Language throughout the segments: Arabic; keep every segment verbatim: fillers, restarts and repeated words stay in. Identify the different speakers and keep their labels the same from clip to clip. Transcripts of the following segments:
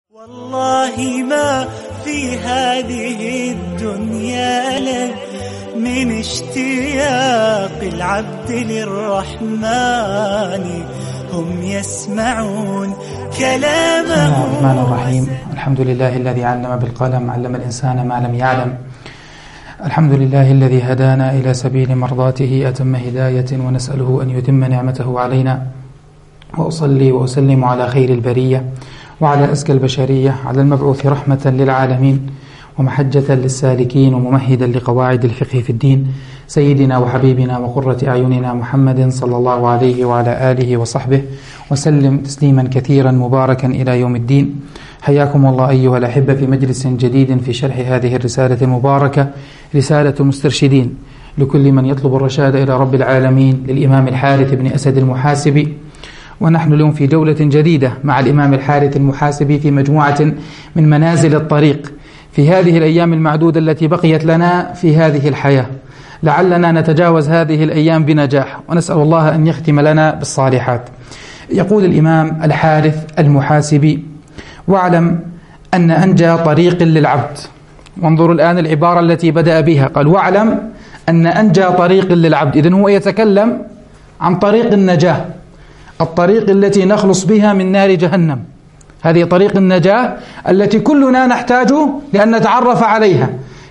Speaker 1: والله ما في هذه الدنيا لذ من اشتياق العبد للرحمن هم يسمعون كلامه.
Speaker 2: بسم الله الرحمن الرحيم. الحمد لله الذي علم بالقلم علم الإنسان ما لم يعلم. الحمد لله الذي هدانا إلى سبيل مرضاته أتم هداية، ونسأله أن يتم نعمته علينا. وأصلي وأسلم على خير البرية وعلى أزكى البشرية، على المبعوث رحمة للعالمين ومحجة للسالكين وممهدا لقواعد الفقه في الدين، سيدنا وحبيبنا وقرة أعيننا محمد صلى الله عليه وعلى آله وصحبه وسلم تسليما كثيرا مباركا إلى يوم الدين. حياكم الله أيها الأحبة في مجلس جديد في شرح هذه الرسالة المباركة، رسالة المسترشدين لكل من يطلب الرشاد إلى رب العالمين، للإمام الحارث بن أسد المحاسبي. ونحن اليوم في جولة جديدة مع الإمام الحارث المحاسبي في مجموعة من منازل الطريق في هذه الأيام المعدودة التي بقيت لنا في هذه الحياة، لعلنا نتجاوز هذه الأيام بنجاح، ونسأل الله أن يختم لنا بالصالحات. يقول الإمام الحارث المحاسبي: واعلم أن أنجى طريق للعبد. وانظروا الآن العبارة التي بدأ بها، قال: واعلم أن أنجى طريق للعبد. إذن هو يتكلم عن طريق النجاة، الطريق التي نخلص بها من نار جهنم. هذه طريق النجاة التي كلنا نحتاج لأن نتعرف عليها،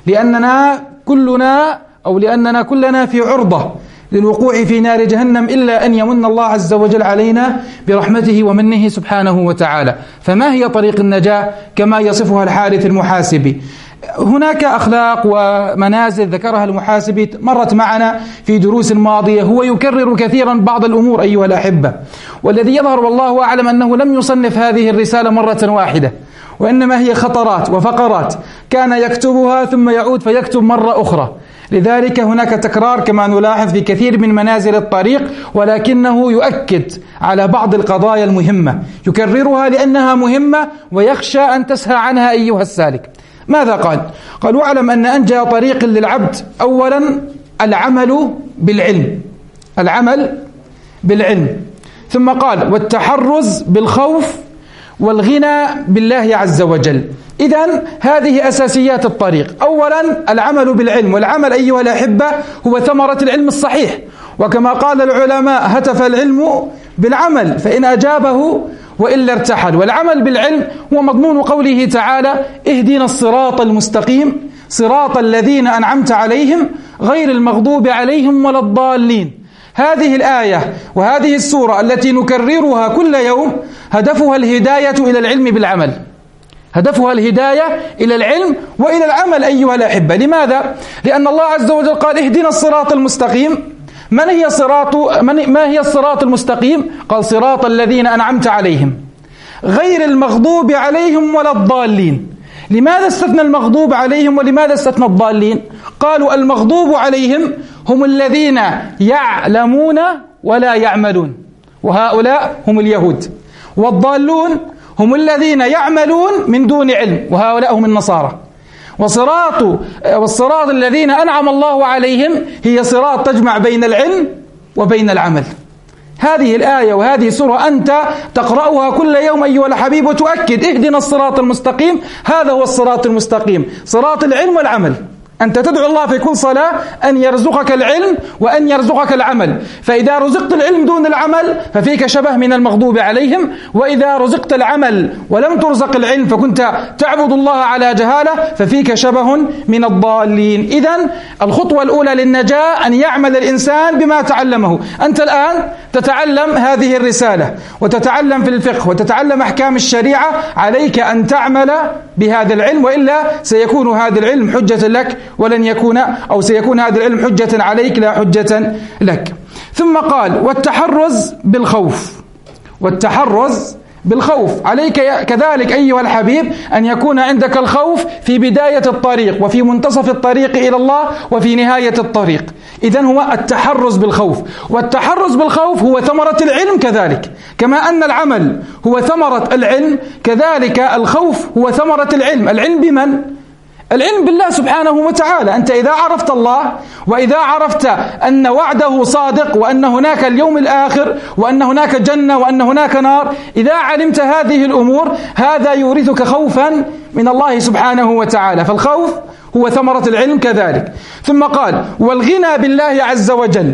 Speaker 2: لأننا كلنا أو لأننا كلنا في عرضة للوقوع في نار جهنم، إلا أن يمن الله عز وجل علينا برحمته ومنه سبحانه وتعالى. فما هي طريق النجاة كما يصفها الحارث المحاسبي؟ هناك أخلاق ومنازل ذكرها المحاسبي مرت معنا في دروس ماضية، هو يكرر كثيرا بعض الأمور أيها الأحبة، والذي يظهر والله أعلم أنه لم يصنف هذه الرسالة مرة واحدة، وإنما هي خطرات وفقرات كان يكتبها ثم يعود فيكتب مرة أخرى. لذلك هناك تكرار كما نلاحظ في كثير من منازل الطريق، ولكنه يؤكد على بعض القضايا المهمة، يكررها لأنها مهمة ويخشى أن تسهى عنها أيها السالك. ماذا قال؟ قال: واعلم أن أنجى طريق للعبد أولا العمل بالعلم، العمل بالعلم. ثم قال: والتحرز بالخوف والغنى بالله عز وجل. إذن هذه أساسيات الطريق. أولا العمل بالعلم، والعمل أيها الأحبة هو ثمرة العلم الصحيح، وكما قال العلماء: هتف العلم بالعمل فإن أجابه وإلا ارتحل. والعمل بالعلم هو مضمون قوله تعالى: اهدنا الصراط المستقيم صراط الذين أنعمت عليهم غير المغضوب عليهم ولا الضالين. هذه الآية وهذه السورة التي نكررها كل يوم هدفها الهداية إلى العلم بالعمل، هدفها الهداية إلى العلم وإلى العمل أيها الأحبة. لماذا؟ لأن الله عز وجل قال: اهدنا الصراط المستقيم. من هي صراط من ما هي الصراط المستقيم؟ قال: صراط الذين أنعمت عليهم غير المغضوب عليهم ولا الضالين. لماذا استثنى المغضوب عليهم ولماذا استثنى الضالين؟ قالوا: المغضوب عليهم هم الذين يعلمون ولا يعملون، وهؤلاء هم اليهود. والضالون هم الذين يعملون من دون علم، وهؤلاء هم النصارى. وصراط والصراط الذين أنعم الله عليهم هي صراط تجمع بين العلم وبين العمل. هذه الآية وهذه السورة أنت تقرأها كل يوم أيها الحبيب وتؤكد: اهدنا الصراط المستقيم. هذا هو الصراط المستقيم، صراط العلم والعمل. أنت تدعو الله في كل صلاة أن يرزقك العلم وأن يرزقك العمل، فإذا رزقت العلم دون العمل ففيك شبه من المغضوب عليهم، وإذا رزقت العمل ولم ترزق العلم فكنت تعبد الله على جهالة ففيك شبه من الضالين. إذن الخطوة الأولى للنجاة أن يعمل الإنسان بما تعلمه. أنت الآن تتعلم هذه الرسالة وتتعلم في الفقه وتتعلم أحكام الشريعة، عليك أن تعمل بهذا العلم، وإلا سيكون هذا العلم حجة لك ولن يكون أو سيكون هذا العلم حجة عليك لا حجة لك. ثم قال: والتحرز بالخوف، والتحرز بالخوف. عليك كذلك أيها الحبيب أن يكون عندك الخوف في بداية الطريق وفي منتصف الطريق إلى الله وفي نهاية الطريق. إذن هو التحرز بالخوف، والتحرز بالخوف هو ثمرة العلم كذلك. كما أن العمل هو ثمرة العلم كذلك الخوف هو ثمرة العلم. العلم بمن؟ العلم بالله سبحانه وتعالى. أنت إذا عرفت الله وإذا عرفت أن وعده صادق وأن هناك اليوم الآخر وأن هناك جنة وأن هناك نار، إذا علمت هذه الأمور هذا يورثك خوفا من الله سبحانه وتعالى، فالخوف هو ثمرة العلم كذلك. ثم قال والغنى بالله عز وجل.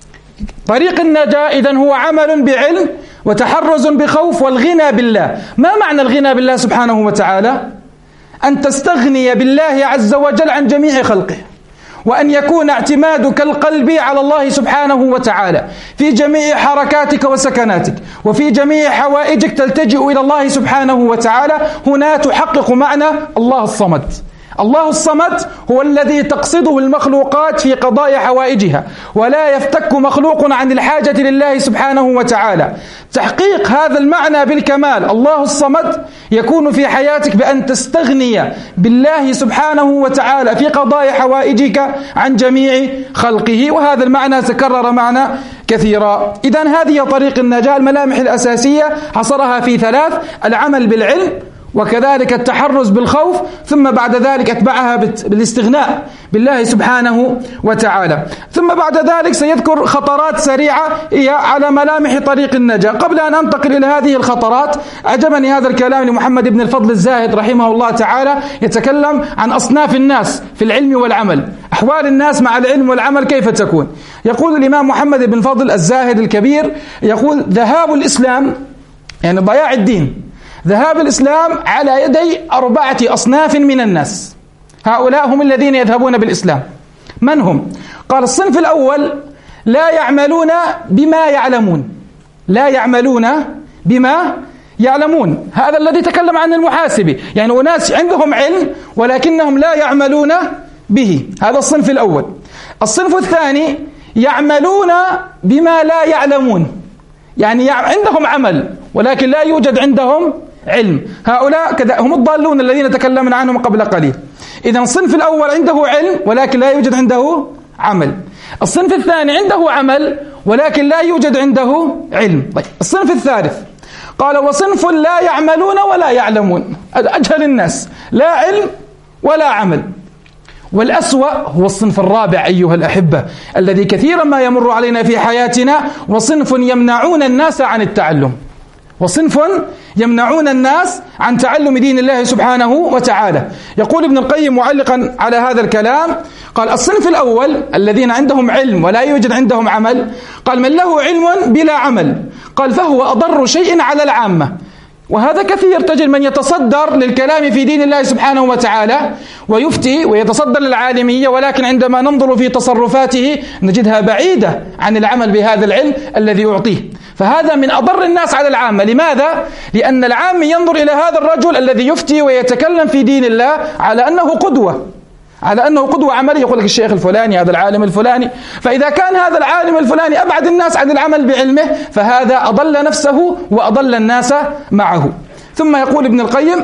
Speaker 2: طريق النجاة إذن هو عمل بعلم وتحرز بخوف والغنى بالله. ما معنى الغنى بالله سبحانه وتعالى؟ أن تستغني بالله عز وجل عن جميع خلقه، وأن يكون اعتمادك القلبي على الله سبحانه وتعالى في جميع حركاتك وسكناتك، وفي جميع حوائجك تلتجئ إلى الله سبحانه وتعالى. هنا تحقق معنى الله الصمد. الله الصمد هو الذي تقصده المخلوقات في قضاء حوائجها، ولا يفتك مخلوق عن الحاجة لله سبحانه وتعالى. تحقيق هذا المعنى بالكمال، الله الصمد، يكون في حياتك بأن تستغني بالله سبحانه وتعالى في قضاء حوائجك عن جميع خلقه، وهذا المعنى تكرر معنا كثيرا. إذن هذه طريق النجاة. الملامح الأساسية حصرها في ثلاث: العمل بالعلم، وكذلك التحرز بالخوف، ثم بعد ذلك أتبعها بالاستغناء بالله سبحانه وتعالى. ثم بعد ذلك سيذكر خطرات سريعة هي على ملامح طريق النجاة. قبل أن أنتقل إلى هذه الخطرات، أعجبني هذا الكلام لمحمد بن الفضل الزاهد رحمه الله تعالى، يتكلم عن أصناف الناس في العلم والعمل، أحوال الناس مع العلم والعمل كيف تكون. يقول الإمام محمد بن الفضل الزاهد الكبير، يقول ذهاب الإسلام، يعني ضياع الدين، ذهاب الإسلام على يدي أربعة أصناف من الناس. هؤلاء هم الذين يذهبون بالإسلام. من هم؟ قال الصنف الأول لا يعملون بما يعلمون. لا يعملون بما يعلمون، هذا الذي تكلم عنه المحاسبي، يعني أناس عندهم علم ولكنهم لا يعملون به، هذا الصنف الأول. الصنف الثاني يعملون بما لا يعلمون، يعني عندهم عمل ولكن لا يوجد عندهم علم، هؤلاء كذا هم الضالون الذين تكلمنا عنهم قبل قليل. إذن الصنف الأول عنده علم ولكن لا يوجد عنده عمل. الصنف الثاني عنده عمل ولكن لا يوجد عنده علم. طيب الصنف الثالث قال وصنف لا يعملون ولا يعلمون، أجهل الناس، لا علم ولا عمل. والأسوأ هو الصنف الرابع أيها الأحبة، الذي كثيرا ما يمر علينا في حياتنا، وصنف يمنعون الناس عن التعلم، وصنف يمنعون الناس عن تعلم دين الله سبحانه وتعالى. يقول ابن القيم معلقا على هذا الكلام، قال الصنف الأول الذين عندهم علم ولا يوجد عندهم عمل، قال من له علم بلا عمل، قال فهو أضر شيء على العامة. وهذا كثير، تجد من يتصدر للكلام في دين الله سبحانه وتعالى ويفتي ويتصدر للعالمية، ولكن عندما ننظر في تصرفاته نجدها بعيدة عن العمل بهذا العلم الذي يعطيه. فهذا من أضر الناس على العامة. لماذا؟ لأن العام ينظر إلى هذا الرجل الذي يفتي ويتكلم في دين الله على أنه قدوة، على أنه قدوة عملية، يقول لك الشيخ الفلاني، هذا العالم الفلاني. فإذا كان هذا العالم الفلاني أبعد الناس عن العمل بعلمه، فهذا أضل نفسه وأضل الناس معه. ثم يقول ابن القيم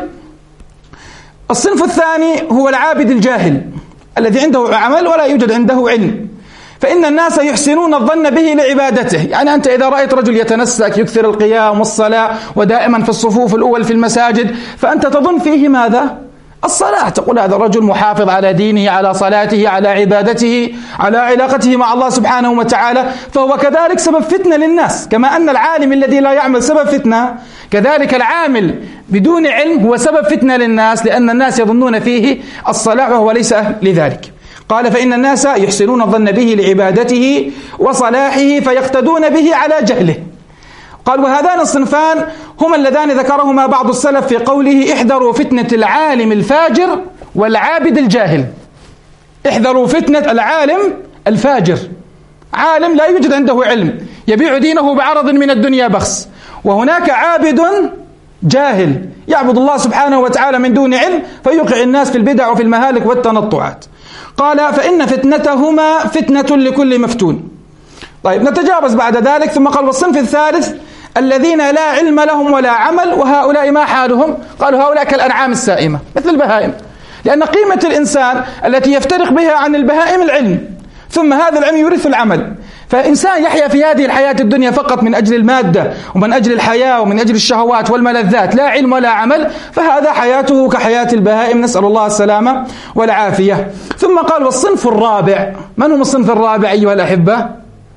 Speaker 2: الصنف الثاني هو العابد الجاهل الذي عنده عمل ولا يوجد عنده علم، فإن الناس يحسنون الظن به لعبادته. يعني أنت إذا رأيت رجل يتنسك يكثر القيام والصلاة ودائما في الصفوف الأول في المساجد، فأنت تظن فيه ماذا؟ الصلاة، تقول هذا الرجل محافظ على دينه، على صلاته، على عبادته، على علاقته مع الله سبحانه وتعالى، فهو كذلك سبب فتنة للناس. كما أن العالم الذي لا يعمل سبب فتنة، كذلك العامل بدون علم هو سبب فتنة للناس، لأن الناس يظنون فيه الصلاة وهو ليس أهل لذلك. قال فإن الناس يحسنون الظن به لعبادته وصلاحه فيقتدون به على جهله. قال وهذان الصنفان هما اللذان ذكرهما بعض السلف في قوله احذروا فتنة العالم الفاجر والعابد الجاهل. احذروا فتنة العالم الفاجر، عالم لا يوجد عنده علم، يبيع دينه بعرض من الدنيا بخس، وهناك عابد جاهل يعبد الله سبحانه وتعالى من دون علم فيوقع الناس في البدع وفي المهالك والتنطعات. قال فإن فتنتهما فتنة لكل مفتون. طيب نتجاوز بعد ذلك، ثم قال والصنف الثالث الذين لا علم لهم ولا عمل، وهؤلاء ما حالهم؟ قالوا هؤلاء كالأنعام السائمة مثل البهائم، لأن قيمة الإنسان التي يفترق بها عن البهائم العلم، ثم هذا العلم يورث العمل. فإنسان يحيا في هذه الحياة الدنيا فقط من أجل المادة ومن أجل الحياة ومن أجل الشهوات والملذات، لا علم ولا عمل، فهذا حياته كحياة البهائم، نسأل الله السلامة والعافية. ثم قال والصنف الرابع، من هم الصنف الرابع أيها الأحبة؟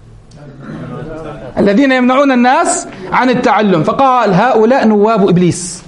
Speaker 2: الذين يمنعون الناس عن التعلم، فقال هؤلاء نواب إبليس،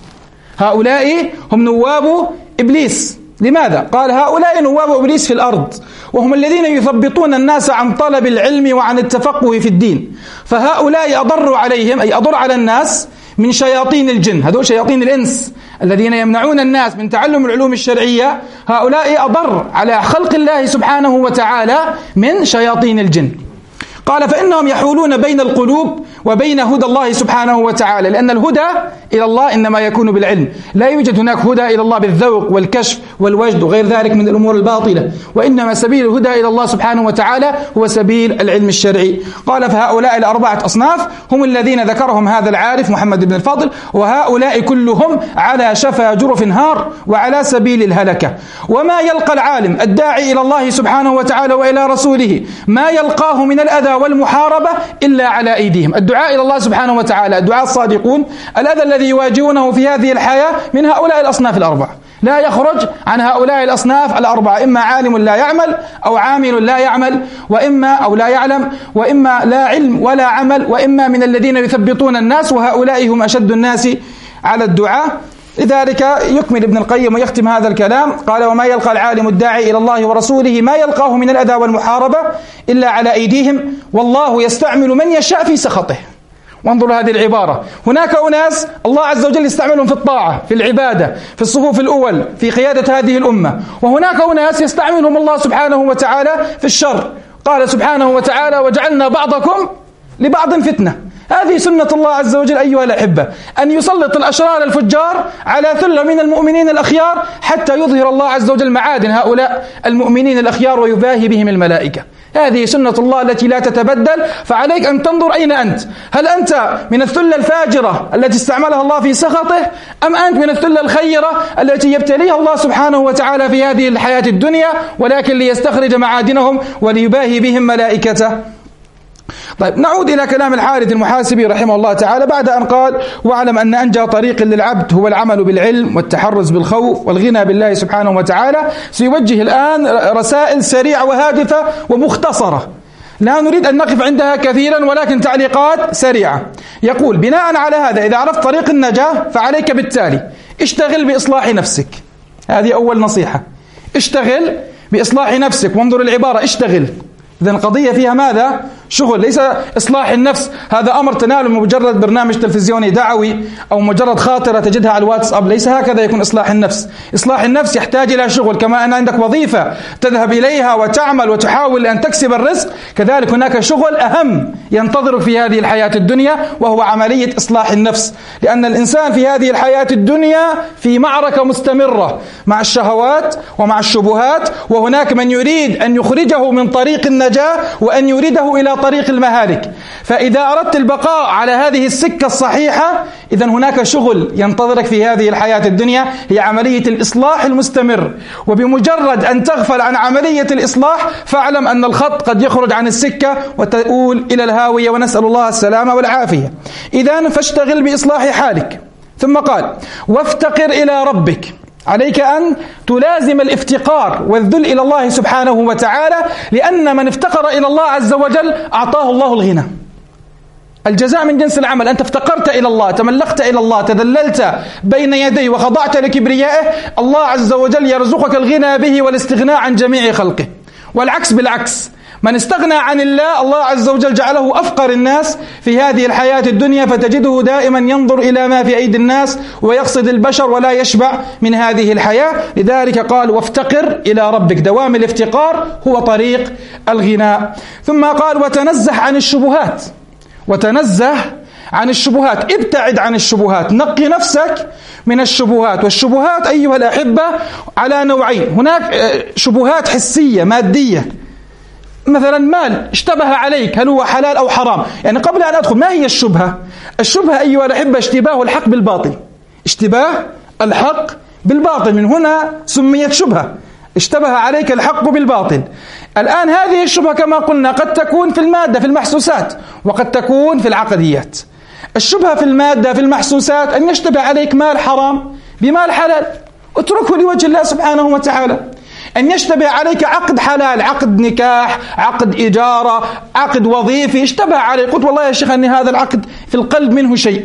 Speaker 2: هؤلاء هم نواب إبليس. لماذا؟ قال هؤلاء نواب إبليس في الأرض، وهم الذين يثبطون الناس عن طلب العلم وعن التفقه في الدين، فهؤلاء أضروا عليهم، أي أضر على الناس من شياطين الجن، هذول شياطين الإنس الذين يمنعون الناس من تعلم العلوم الشرعية، هؤلاء أضر على خلق الله سبحانه وتعالى من شياطين الجن. قال فإنهم يحولون بين القلوب وبين هدى الله سبحانه وتعالى، لأن الهدى إلى الله إنما يكون بالعلم، لا يوجد هناك هدى إلى الله بالذوق والكشف والوجد وغير ذلك من الأمور الباطلة، وإنما سبيل الهدى إلى الله سبحانه وتعالى هو سبيل العلم الشرعي. قال فهؤلاء الأربعة أصناف هم الذين ذكرهم هذا العارف محمد بن الفضل، وهؤلاء كلهم على شفا جرف هار وعلى سبيل الهلكة. وما يلقى العالم الداعي إلى الله سبحانه وتعالى وإلى رسوله ما يلقاه من الأذى والمحاربة إلا على أيديهم. الدعاء إلى الله سبحانه وتعالى، الدعاء الصادقون، الأذى الذي يواجهونه في هذه الحياة من هؤلاء الأصناف الأربعة، لا يخرج عن هؤلاء الأصناف الأربعة، إما عالم لا يعمل، أو عامل لا يعمل، وإما أو لا يعلم، وإما لا علم ولا عمل، وإما من الذين يثبطون الناس، وهؤلاء هم أشد الناس على الدعاء. لذلك يكمل ابن القيم ويختم هذا الكلام، قال وما يلقى العالم الداعي إلى الله ورسوله ما يلقاه من الأذى والمحاربة إلا على أيديهم، والله يستعمل من يشاء في سخطه. وانظروا هذه العبارة، هناك أناس الله عز وجل يستعملهم في الطاعة، في العبادة، في الصفوف الأول، في قيادة هذه الأمة، وهناك أناس يستعملهم الله سبحانه وتعالى في الشر. قال سبحانه وتعالى وجعلنا بعضكم لبعض فتنة. هذه سنة الله عز وجل أيها الأحبة، أن يسلط الأشرار الفجار على ثلة من المؤمنين الأخيار حتى يظهر الله عز وجل معادن هؤلاء المؤمنين الأخيار ويباهي بهم الملائكة. هذه سنة الله التي لا تتبدل، فعليك أن تنظر أين أنت، هل أنت من الثلة الفاجرة التي استعملها الله في سخطه، أم أنت من الثلة الخيرة التي يبتليها الله سبحانه وتعالى في هذه الحياة الدنيا ولكن ليستخرج معادنهم وليباهي بهم ملائكته. طيب نعود إلى كلام الحارث المحاسبي رحمه الله تعالى بعد أن قال واعلم أن أنجى طريق للعبد هو العمل بالعلم والتحرز بالخوف والغنى بالله سبحانه وتعالى. سيوجه الآن رسائل سريعة وهادفة ومختصرة، لا نريد أن نقف عندها كثيرا ولكن تعليقات سريعة. يقول بناء على هذا إذا عرفت طريق النجاة فعليك بالتالي اشتغل بإصلاح نفسك، هذه أول نصيحة، اشتغل بإصلاح نفسك. وانظر العبارة اشتغل، إذن القضية فيها ماذا؟ شغل، ليس إصلاح النفس هذا أمر تناله مجرد برنامج تلفزيوني دعوي أو مجرد خاطرة تجدها على الواتساب، ليس هكذا يكون إصلاح النفس. إصلاح النفس يحتاج إلى شغل، كما أن عندك وظيفة تذهب إليها وتعمل وتحاول أن تكسب الرزق، كذلك هناك شغل أهم ينتظرك في هذه الحياة الدنيا وهو عملية إصلاح النفس، لأن الإنسان في هذه الحياة الدنيا في معركة مستمرة مع الشهوات ومع الشبهات، وهناك من يريد أن يخرجه من طريق النجاة وأن يريده إلى طريق المهالك. فإذا أردت البقاء على هذه السكة الصحيحة إذن هناك شغل ينتظرك في هذه الحياة الدنيا، هي عملية الإصلاح المستمر. وبمجرد أن تغفل عن عملية الإصلاح فاعلم أن الخط قد يخرج عن السكة وتؤول إلى الهاوية، ونسأل الله السلامة والعافية. إذن فاشتغل بإصلاح حالك. ثم قال وافتقر إلى ربك، عليك أن تلازم الافتقار والذل إلى الله سبحانه وتعالى، لأن من افتقر إلى الله عز وجل أعطاه الله الغنى. الجزاء من جنس العمل، أنت افتقرت إلى الله، تملقت إلى الله، تذللت بين يديه وخضعت لكبريائه، الله عز وجل يرزقك الغنى به والاستغناء عن جميع خلقه. والعكس بالعكس، من استغنى عن الله الله عز وجل جعله أفقر الناس في هذه الحياة الدنيا، فتجده دائما ينظر إلى ما في أيدي الناس ويقصد البشر ولا يشبع من هذه الحياة. لذلك قال وافتقر إلى ربك، دوام الافتقار هو طريق الغناء. ثم قال وتنزه عن الشبهات، وتنزه عن الشبهات، ابتعد عن الشبهات، نقي نفسك من الشبهات. والشبهات أيها الأحبة على نوعين، هناك شبهات حسية مادية، مثلا مال اشتبه عليك هل هو حلال أو حرام. يعني قبل أن أدخل، ما هي الشبهة؟ الشبهة أيها الأحبة اشتباه الحق بالباطل، اشتباه الحق بالباطل، من هنا سميت شبهة. اشتبه عليك الحق بالباطل. الآن هذه الشبهة كما قلنا قد تكون في المادة في المحسوسات، وقد تكون في العقديات. الشبهة في المادة في المحسوسات أن يشتبه عليك مال حرام بمال حلال، اتركه لوجه الله سبحانه وتعالى. أن يشتبه عليك عقد حلال، عقد نكاح، عقد إجارة، عقد وظيفي، اشتبه عليك، قلت والله يا شيخ أن هذا العقد في القلب منه شيء،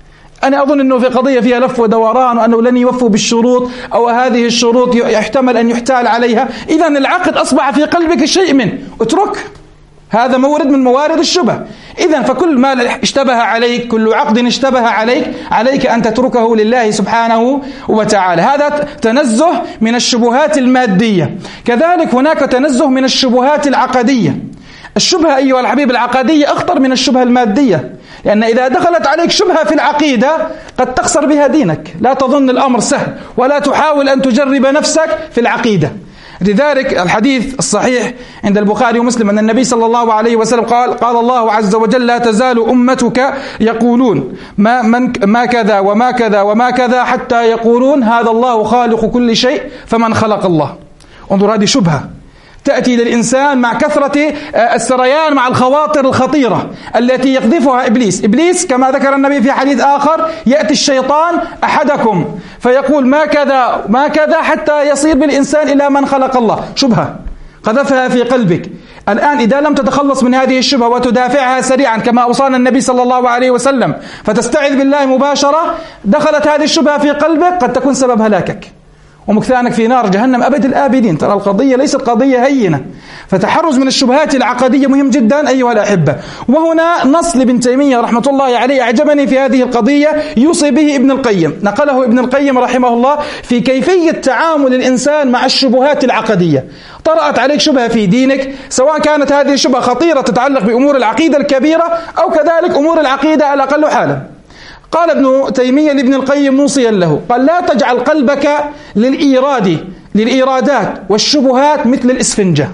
Speaker 2: أنا أظن أنه في قضية فيها لف ودوران وأنه لن يوفوا بالشروط، أو هذه الشروط يحتمل أن يحتال عليها، إذن العقد أصبح في قلبك شيء منه، اترك، هذا مورد من موارد الشبه. إذن فكل ما اشتبه عليك، كل عقد اشتبه عليك، عليك أن تتركه لله سبحانه وتعالى. هذا تنزه من الشبهات المادية. كذلك هناك تنزه من الشبهات العقدية. الشبهة أيها الحبيب العقدية أخطر من الشبهة المادية، لأن إذا دخلت عليك شبهة في العقيدة قد تخسر بها دينك. لا تظن الأمر سهل، ولا تحاول أن تجرب نفسك في العقيدة. لذلك الحديث الصحيح عند البخاري ومسلم أن النبي صلى الله عليه وسلم قال قال الله عز وجل: لا تزال أمتك يقولون ما, من ما كذا وما كذا وما كذا حتى يقولون هذا الله خالق كل شيء فمن خلق الله. انظر، هذه شبهة تأتي للإنسان مع كثرة السريان مع الخواطر الخطيرة التي يقذفها إبليس. إبليس كما ذكر النبي في حديث آخر: يأتي الشيطان أحدكم فيقول ما كذا ما كذا حتى يصير بالإنسان إلى من خلق الله. شبهة قذفها في قلبك. الآن إذا لم تتخلص من هذه الشبهة وتدافعها سريعا كما أوصانا النبي صلى الله عليه وسلم، فتستعذ بالله مباشرة، دخلت هذه الشبهة في قلبك قد تكون سبب هلاكك ومكثانك في نار جهنم أبد الآبدين. ترى القضية ليست قضية هينة، فتحرز من الشبهات العقدية مهم جدا أيها الأحبة. وهنا نص لابن تيمية رحمة الله عليه أعجبني في هذه القضية، يوصي به ابن القيم، نقله ابن القيم رحمه الله في كيفية تعامل الإنسان مع الشبهات العقدية. طرأت عليك شبهة في دينك، سواء كانت هذه الشبهة خطيرة تتعلق بأمور العقيدة الكبيرة أو كذلك أمور العقيدة الأقل حالا. قال ابن تيمية لابن القيم موصيا له، قال: لا تجعل قلبك للإيراد للإيرادات والشبهات مثل الإسفنجة.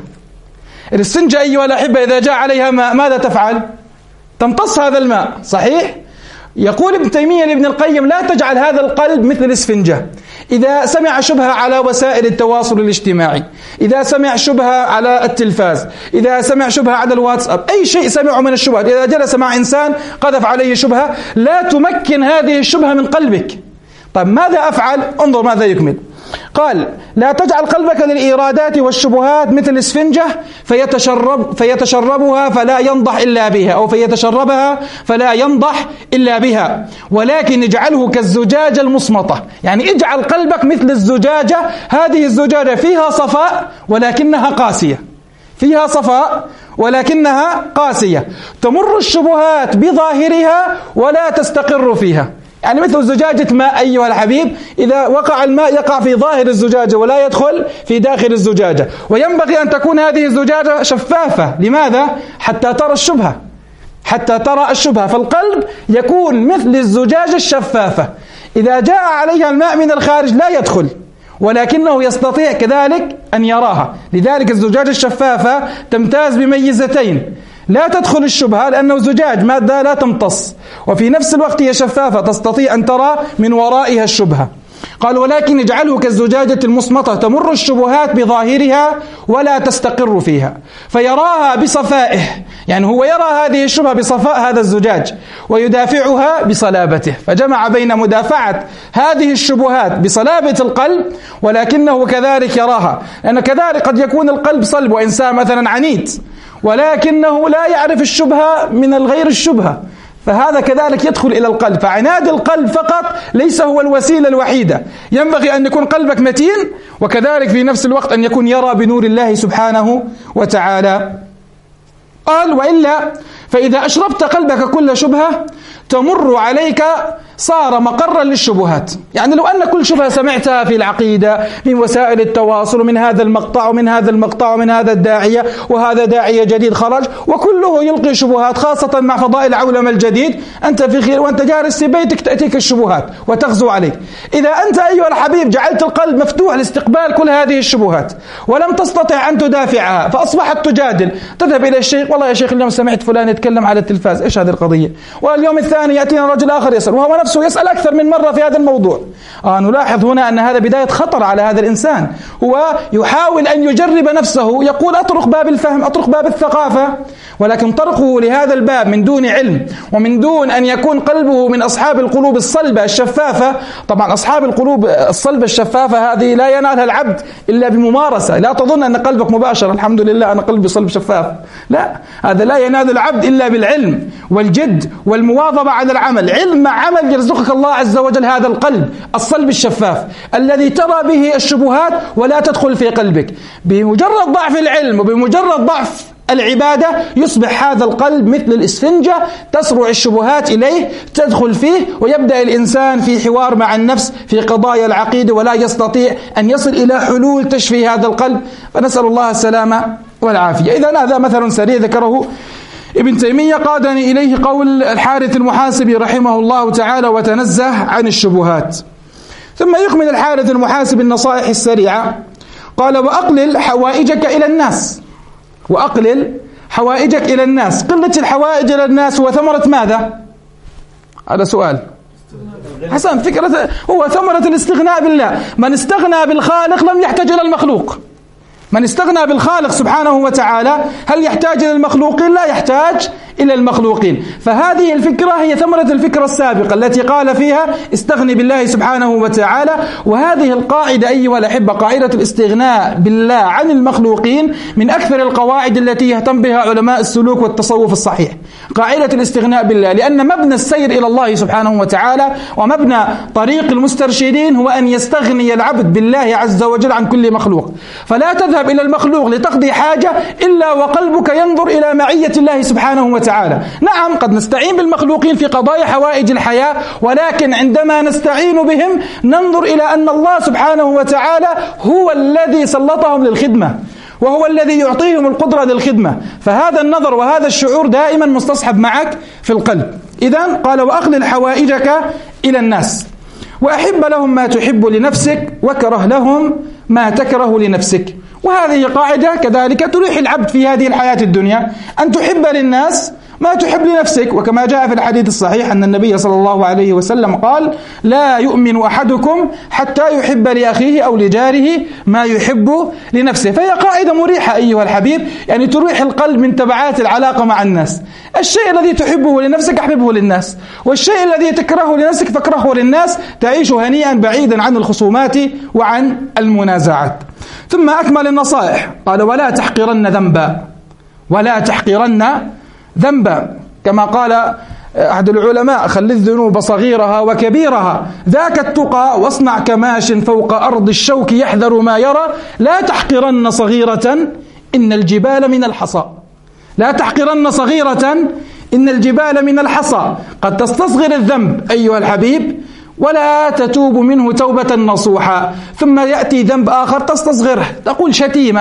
Speaker 2: الإسفنجة أيها الأحبة إذا جاء عليها ماء ماذا تفعل؟ تمتص هذا الماء، صحيح؟ يقول ابن تيمية لابن القيم: لا تجعل هذا القلب مثل الإسفنجة. إذا سمع شبهة على وسائل التواصل الاجتماعي، إذا سمع شبهة على التلفاز، إذا سمع شبهة على الواتساب، أي شيء سمعه من الشبهات، إذا جلس مع إنسان قذف عليه شبهة، لا تمكن هذه الشبهة من قلبك. طيب ماذا أفعل؟ انظر ماذا يكمل. قال: لا تجعل قلبك للإيرادات والشبهات مثل الإسفنجة فيتشرب فيتشربها فلا ينضح إلا بها، أو فيتشربها فلا ينضح إلا بها، ولكن اجعله كالزجاجة المصمطة. يعني اجعل قلبك مثل الزجاجة، هذه الزجاجة فيها صفاء ولكنها قاسية، فيها صفاء ولكنها قاسية، تمر الشبهات بظاهرها ولا تستقر فيها. يعني مثل زجاجة ماء أيها الحبيب، إذا وقع الماء يقع في ظاهر الزجاجة ولا يدخل في داخل الزجاجة. وينبغي أن تكون هذه الزجاجة شفافة. لماذا؟ حتى ترى الشبهة، حتى ترى الشبهة. فالقلب يكون مثل الزجاجة الشفافة، إذا جاء عليها الماء من الخارج لا يدخل، ولكنه يستطيع كذلك أن يراها. لذلك الزجاجة الشفافة تمتاز بميزتين: لا تدخل الشبهة لأنه زجاج مادة لا تمتص، وفي نفس الوقت هي شفافة تستطيع أن ترى من ورائها الشبهة. قال: ولكن اجعله كالزجاجة المصمطة، تمر الشبهات بظاهرها ولا تستقر فيها، فيراها بصفائه. يعني هو يرى هذه الشبهة بصفاء هذا الزجاج ويدافعها بصلابته، فجمع بين مدافعة هذه الشبهات بصلابة القلب، ولكنه كذلك يراها. لأن كذلك قد يكون القلب صلب وإنسان مثلا عنيد، ولكنه لا يعرف الشبهة من الغير الشبهة، فهذا كذلك يدخل إلى القلب. فعناد القلب فقط ليس هو الوسيلة الوحيدة، ينبغي أن يكون قلبك متين، وكذلك في نفس الوقت أن يكون يرى بنور الله سبحانه وتعالى. قال: وإلا فإذا أشربت قلبك كل شبهة تمر عليك صار مقرا للشبهات. يعني لو أن كل شبهة سمعتها في العقيدة من وسائل التواصل، من هذا المقطع ومن هذا المقطع ومن هذا الداعية وهذا داعية جديد خرج وكله يلقي شبهات، خاصة مع فضاء العولمة الجديد، أنت في خير وأنت جالس في بيتك تأتيك الشبهات وتغزو عليك. إذا أنت أيها الحبيب جعلت القلب مفتوح لاستقبال كل هذه الشبهات ولم تستطع أن تدافعها، فأصبحت تجادل، تذهب إلى الشيخ: والله يا شيخ اليوم سمعت فلان يتكلم على التلفاز، إيش هذه القضية؟ واليوم الثاني يأتينا رجل آخر يسأل، وهو
Speaker 3: نفسه يسأل أكثر من مرة في هذا الموضوع. آه نلاحظ هنا أن هذا بداية خطر على هذا الإنسان. هو يحاول أن يجرب نفسه، يقول أطرق باب الفهم، أطرق باب الثقافة، ولكن طرقه لهذا الباب من دون علم ومن دون أن يكون قلبه من أصحاب القلوب الصلبة الشفافة. طبعا أصحاب القلوب الصلبة الشفافة هذه لا ينالها العبد إلا بممارسة. لا تظن أن قلبك مباشر الحمد لله أنا قلبي صلب شفاف، لا، هذا لا ينال العبد إلا بالعلم والجد والمواظبة على العمل. علم مع عمل يرزقك الله عز وجل هذا القلب الصلب الشفاف الذي ترى به الشبهات ولا تدخل في قلبك. بمجرد ضعف العلم وبمجرد ضعف العبادة يصبح هذا القلب مثل الإسفنجة، تسرع الشبهات إليه، تدخل فيه، ويبدأ الإنسان في حوار مع النفس في قضايا العقيدة ولا يستطيع أن يصل إلى حلول تشفي هذا القلب، فنسأل الله السلامة والعافية. إذن هذا مثل سريع ذكره ابن تيمية قادني إليه قول الحارث المحاسبي رحمه الله تعالى: وتنزه عن الشبهات. ثم يكمل الحارث المحاسبي النصائح السريعة، قال: وأقلل حوائجك إلى الناس. وأقلل حوائجك إلى الناس. قلة الحوائج إلى الناس هو ثمرة ماذا؟ هذا سؤال حسن. فكرة هو ثمرة الاستغناء بالله. من استغنى بالخالق لم يحتاج إلى المخلوق. من استغنى بالخالق سبحانه وتعالى هل يحتاج إلى المخلوقين؟ لا يحتاج إلى المخلوقين. فهذه الفكرة هي ثمرة الفكرة السابقة التي قال فيها استغني بالله سبحانه وتعالى. وهذه القاعدة أيها الأحبة، قاعدة الاستغناء بالله عن المخلوقين، من أكثر القواعد التي يهتم بها علماء السلوك والتصوف الصحيح، قاعدة الاستغناء بالله. لأن مبنى السير إلى الله سبحانه وتعالى ومبنى طريق المسترشدين هو أن يستغني العبد بالله عز وجل عن كل مخلوق. فلا تذهب إلى المخلوق لتقضي حاجة إلا وقلبك ينظر إلى معية الله سبحانه وتعالى. نعم قد نستعين بالمخلوقين في قضايا حوائج الحياة، ولكن عندما نستعين بهم ننظر إلى أن الله سبحانه وتعالى هو الذي سلطهم للخدمة وهو الذي يعطيهم القدرة للخدمة. فهذا النظر وهذا الشعور دائما مستصحب معك في القلب. إذن قال: وأقلل حوائجك إلى الناس وأحب لهم ما تحب لنفسك وكره لهم ما تكره لنفسك. وهذه قاعدة كذلك تريح العبد في هذه الحياة الدنيا، أن تحب للناس ما تحب لنفسك. وكما جاء في الحديث الصحيح أن النبي صلى الله عليه وسلم قال: لا يؤمن أحدكم حتى يحب لأخيه أو لجاره ما يحب لنفسه. فهي قاعدة مريحة أيها الحبيب، يعني تريح القلب من تبعات العلاقة مع الناس. الشيء الذي تحبه لنفسك أحببه للناس، والشيء الذي تكرهه لنفسك فاكرهه للناس، تعيش هنيئا بعيدا عن الخصومات وعن المنازعات. ثم أكمل النصائح قال: ولا تحقرن ذنبا. ولا تحقرن ذنبا، كما قال أحد العلماء: خل الذنوب صغيرها وكبيرها، ذاك التقى واصنع كماش فوق أرض الشوك يحذر ما يرى. لا تحقرن صغيرة إن الجبال من الحصى. لا تحقرن صغيرة إن الجبال من الحصى. قد تستصغر الذنب أيها الحبيب ولا تتوب منه توبة نصوحا، ثم يأتي ذنب آخر تستصغره، تقول شتيمة،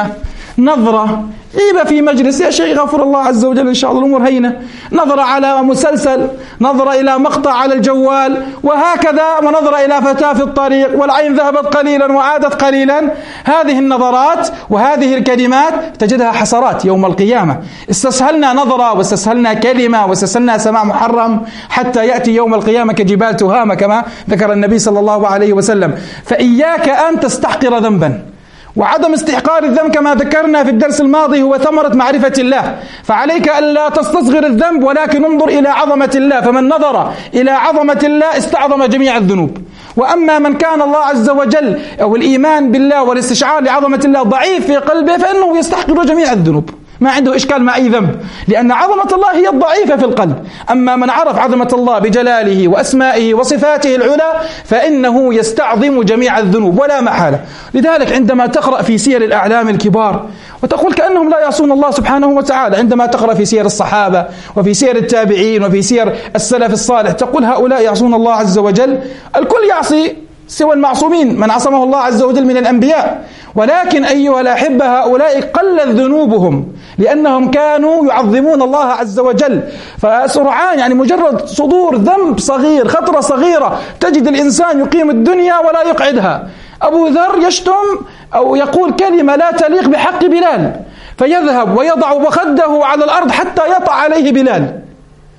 Speaker 3: نظرة، غيبة في مجلس، يا شيخ غفر الله عز وجل إن شاء الله الأمور هينة، نظرة على مسلسل، نظرة إلى مقطع على الجوال، وهكذا، ونظرة إلى فتاة في الطريق، والعين ذهبت قليلا وعادت قليلا. هذه النظرات وهذه الكلمات تجدها حسرات يوم القيامة. استسهلنا نظرة واستسهلنا كلمة واستسهلنا سماع محرم حتى يأتي يوم القيامة كجبال تهامة كما ذكر النبي صلى الله عليه وسلم. فإياك أن تستحقر ذنبا. وعدم استحقار الذنب كما ذكرنا في الدرس الماضي هو ثمرة معرفة الله. فعليك ألا تستصغر الذنب ولكن انظر إلى عظمة الله. فمن نظر إلى عظمة الله استعظم جميع الذنوب. وأما من كان الله عز وجل أو الإيمان بالله والاستشعار لعظمة الله ضعيف في قلبه فإنه يستحقر جميع الذنوب، ما عنده إشكال مع أي ذنب، لأن عظمة الله هي الضعيفة في القلب. أما من عرف عظمة الله بجلاله وأسمائه وصفاته العلى فإنه يستعظم جميع الذنوب ولا محالة. لذلك عندما تقرأ في سير الأعلام الكبار وتقول كأنهم لا يعصون الله سبحانه وتعالى، عندما تقرأ في سير الصحابة وفي سير التابعين وفي سير السلف الصالح تقول هؤلاء يعصون الله عز وجل. الكل يعصي سوى المعصومين من عصمه الله عز وجل من الأنبياء، ولكن أيها الأحبة هؤلاء قلت ذنوبهم لأنهم كانوا يعظمون الله عز وجل. فسرعان يعني مجرد صدور ذنب صغير، خطرة صغيرة، تجد الإنسان يقيم الدنيا ولا يقعدها. أبو ذر يشتم أو يقول كلمة لا تليق بحق بلال فيذهب ويضع مخده على الأرض حتى يطع عليه بلال.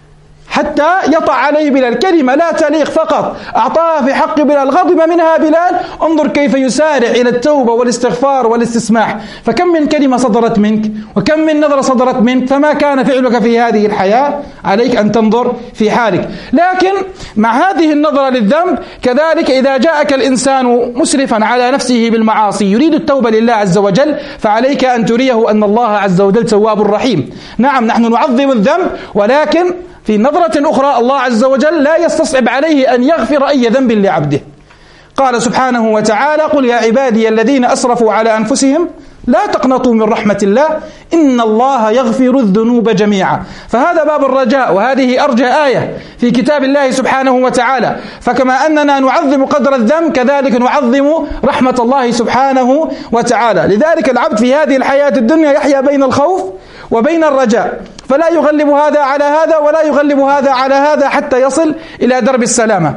Speaker 3: حتى يطع عليه بلال كلمة لا تليق فقط أعطاها في حق بلال، غضب منها بلال. انظر كيف يسارع إلى التوبة والاستغفار والاستسماح. فكم من كلمة صدرت منك وكم من نظرة صدرت منك، فما كان فعلك في هذه الحياة عليك أن تنظر في حالك. لكن مع هذه النظرة للذنب كذلك إذا جاءك الإنسان مسرفا على نفسه بالمعاصي يريد التوبة لله عز وجل، فعليك أن تريه أن الله عز وجل تواب رحيم. نعم نحن نعظم الذنب، ولكن في نظرة أخرى الله عز وجل لا يستصعب عليه أن يغفر أي ذنب لعبده. قال سبحانه وتعالى: قل يا عبادي الذين أسرفوا على أنفسهم لا تقنطوا من رحمة الله إن الله يغفر الذنوب جميعا. فهذا باب الرجاء، وهذه أرجى آية في كتاب الله سبحانه وتعالى. فكما أننا نعظم قدر الذنب كذلك نعظم رحمة الله سبحانه وتعالى. لذلك العبد في هذه الحياة الدنيا يحيا بين الخوف وبين الرجاء، فلا يغلب هذا على هذا ولا يغلب هذا على هذا حتى يصل إلى درب السلامة.